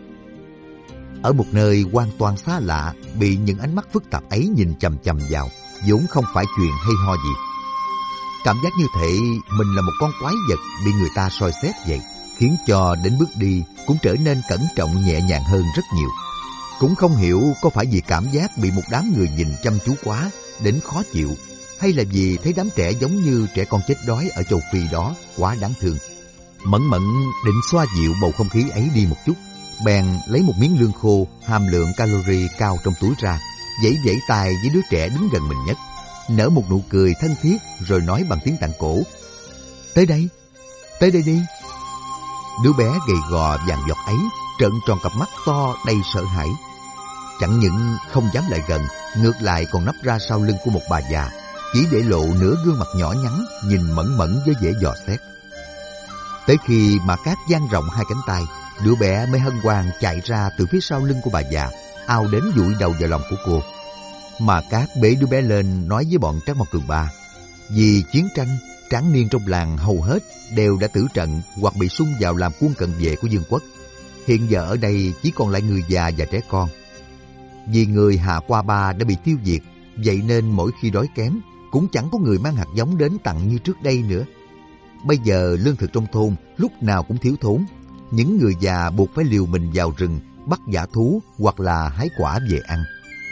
Ở một nơi hoàn toàn xa lạ, bị những ánh mắt phức tạp ấy nhìn chằm chằm vào, vốn không phải chuyện hay ho gì. Cảm giác như thể mình là một con quái vật bị người ta soi xét vậy, khiến cho đến bước đi cũng trở nên cẩn trọng nhẹ nhàng hơn rất nhiều. Cũng không hiểu có phải vì cảm giác bị một đám người nhìn chăm chú quá đến khó chịu, hay là vì thấy đám trẻ giống như trẻ con chết đói ở châu Phi đó quá đáng thương. Mẫn Mẫn định xoa dịu bầu không khí ấy đi một chút, bèn lấy một miếng lương khô hàm lượng calorie cao trong túi ra, vẫy vẫy tay với đứa trẻ đứng gần mình nhất, nở một nụ cười thân thiết rồi nói bằng tiếng Tạng cổ: "Tới đây, tới đây đi." Đứa bé gầy gò vàng vọt ấy trợn tròn cặp mắt to đầy sợ hãi, chẳng những không dám lại gần, ngược lại còn nấp ra sau lưng của một bà già, chỉ để lộ nửa gương mặt nhỏ nhắn nhìn Mẫn Mẫn với vẻ dò xét. Tới khi Mã Cát dang rộng hai cánh tay, đứa bé mới hân hoan chạy ra từ phía sau lưng của bà già, ao đến dụi đầu vào lòng của cô. Mã Cát bế đứa bé lên nói với bọn Trắc Mộc Cường Ba: vì chiến tranh, tráng niên trong làng hầu hết đều đã tử trận hoặc bị xung vào làm quân cận vệ của vương quốc. Hiện giờ ở đây chỉ còn lại người già và trẻ con. Vì người Hạ Qua Ba đã bị tiêu diệt, vậy nên mỗi khi đói kém cũng chẳng có người mang hạt giống đến tặng như trước đây nữa. Bây giờ lương thực trong thôn lúc nào cũng thiếu thốn, những người già buộc phải liều mình vào rừng bắt dã thú hoặc là hái quả về ăn.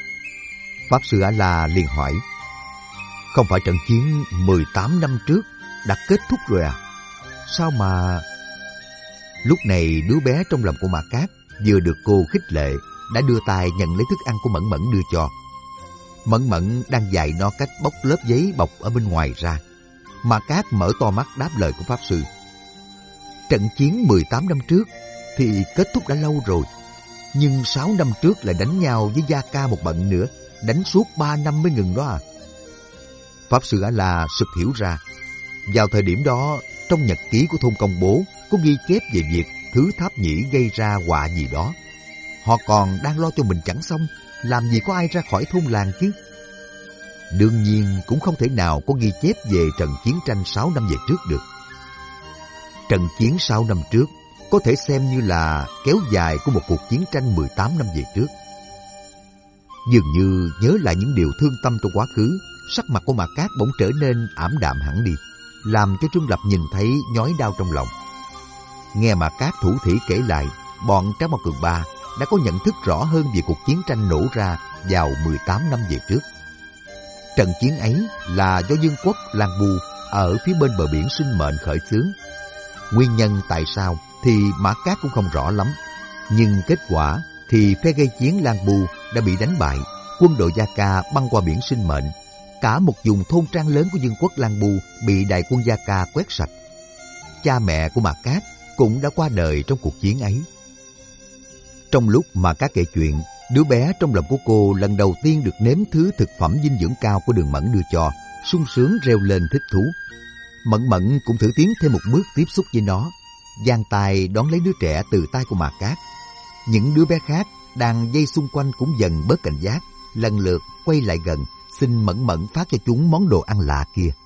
Pháp sư A-la liền hỏi: "Không phải trận chiến mười tám năm trước đã kết thúc rồi à? Sao mà..." Lúc này đứa bé trong lòng của Mã Cát vừa được cô khích lệ, đã đưa tay nhận lấy thức ăn của Mẫn Mẫn đưa cho. Mẫn Mẫn đang dạy nó cách bóc lớp giấy bọc ở bên ngoài ra. Mã Cát mở to mắt đáp lời của Pháp sư: "Trận chiến mười tám năm trước thì kết thúc đã lâu rồi, nhưng sáu năm trước lại đánh nhau với Gia Ca một bận nữa, đánh suốt ba năm mới ngừng đó à?" Pháp sư A-la sực hiểu ra. Vào thời điểm đó, trong nhật ký của thôn công bố có ghi chép về việc thứ Tháp Nhĩ gây ra họa gì đó. Họ còn đang lo cho mình chẳng xong, làm gì có ai ra khỏi thôn làng chứ. Đương nhiên cũng không thể nào có ghi chép về trận chiến tranh sáu năm về trước được. Trận chiến sáu năm trước có thể xem như là kéo dài của một cuộc chiến tranh mười tám năm về trước. Dường như nhớ lại những điều thương tâm trong quá khứ, sắc mặt của Mã Cát bỗng trở nên ảm đạm hẳn đi, làm cho Trương Lập nhìn thấy nhói đau trong lòng. Nghe Mã Cát thủ thỉ kể lại, bọn Trác Mộc Cường Ba đã có nhận thức rõ hơn về cuộc chiến tranh nổ ra vào mười tám năm về trước. Trận chiến ấy là do vương quốc Lang Bu ở phía bên bờ biển Sinh Mệnh khởi xướng. Nguyên nhân tại sao thì Mã Cát cũng không rõ lắm, nhưng kết quả thì phe gây chiến Lang Bu đã bị đánh bại, quân đội Gia Ca băng qua biển Sinh Mệnh. Cả một vùng thôn trang lớn của vương quốc Lang Bu bị đại quân Gia Ca quét sạch. Cha mẹ của Mã Cát cũng đã qua đời trong cuộc chiến ấy. Trong lúc Mã Cát kể chuyện, đứa bé trong lòng của cô lần đầu tiên được nếm thứ thực phẩm dinh dưỡng cao của Đường Mẫn đưa cho, sung sướng reo lên thích thú. Mẫn Mẫn cũng thử tiến thêm một bước tiếp xúc với nó, giang tay đón lấy đứa trẻ từ tay của Mã Cát. Những đứa bé khác đang dây xung quanh cũng dần bớt cảnh giác, lần lượt quay lại gần, xin Mẫn Mẫn phát cho chúng món đồ ăn lạ kia.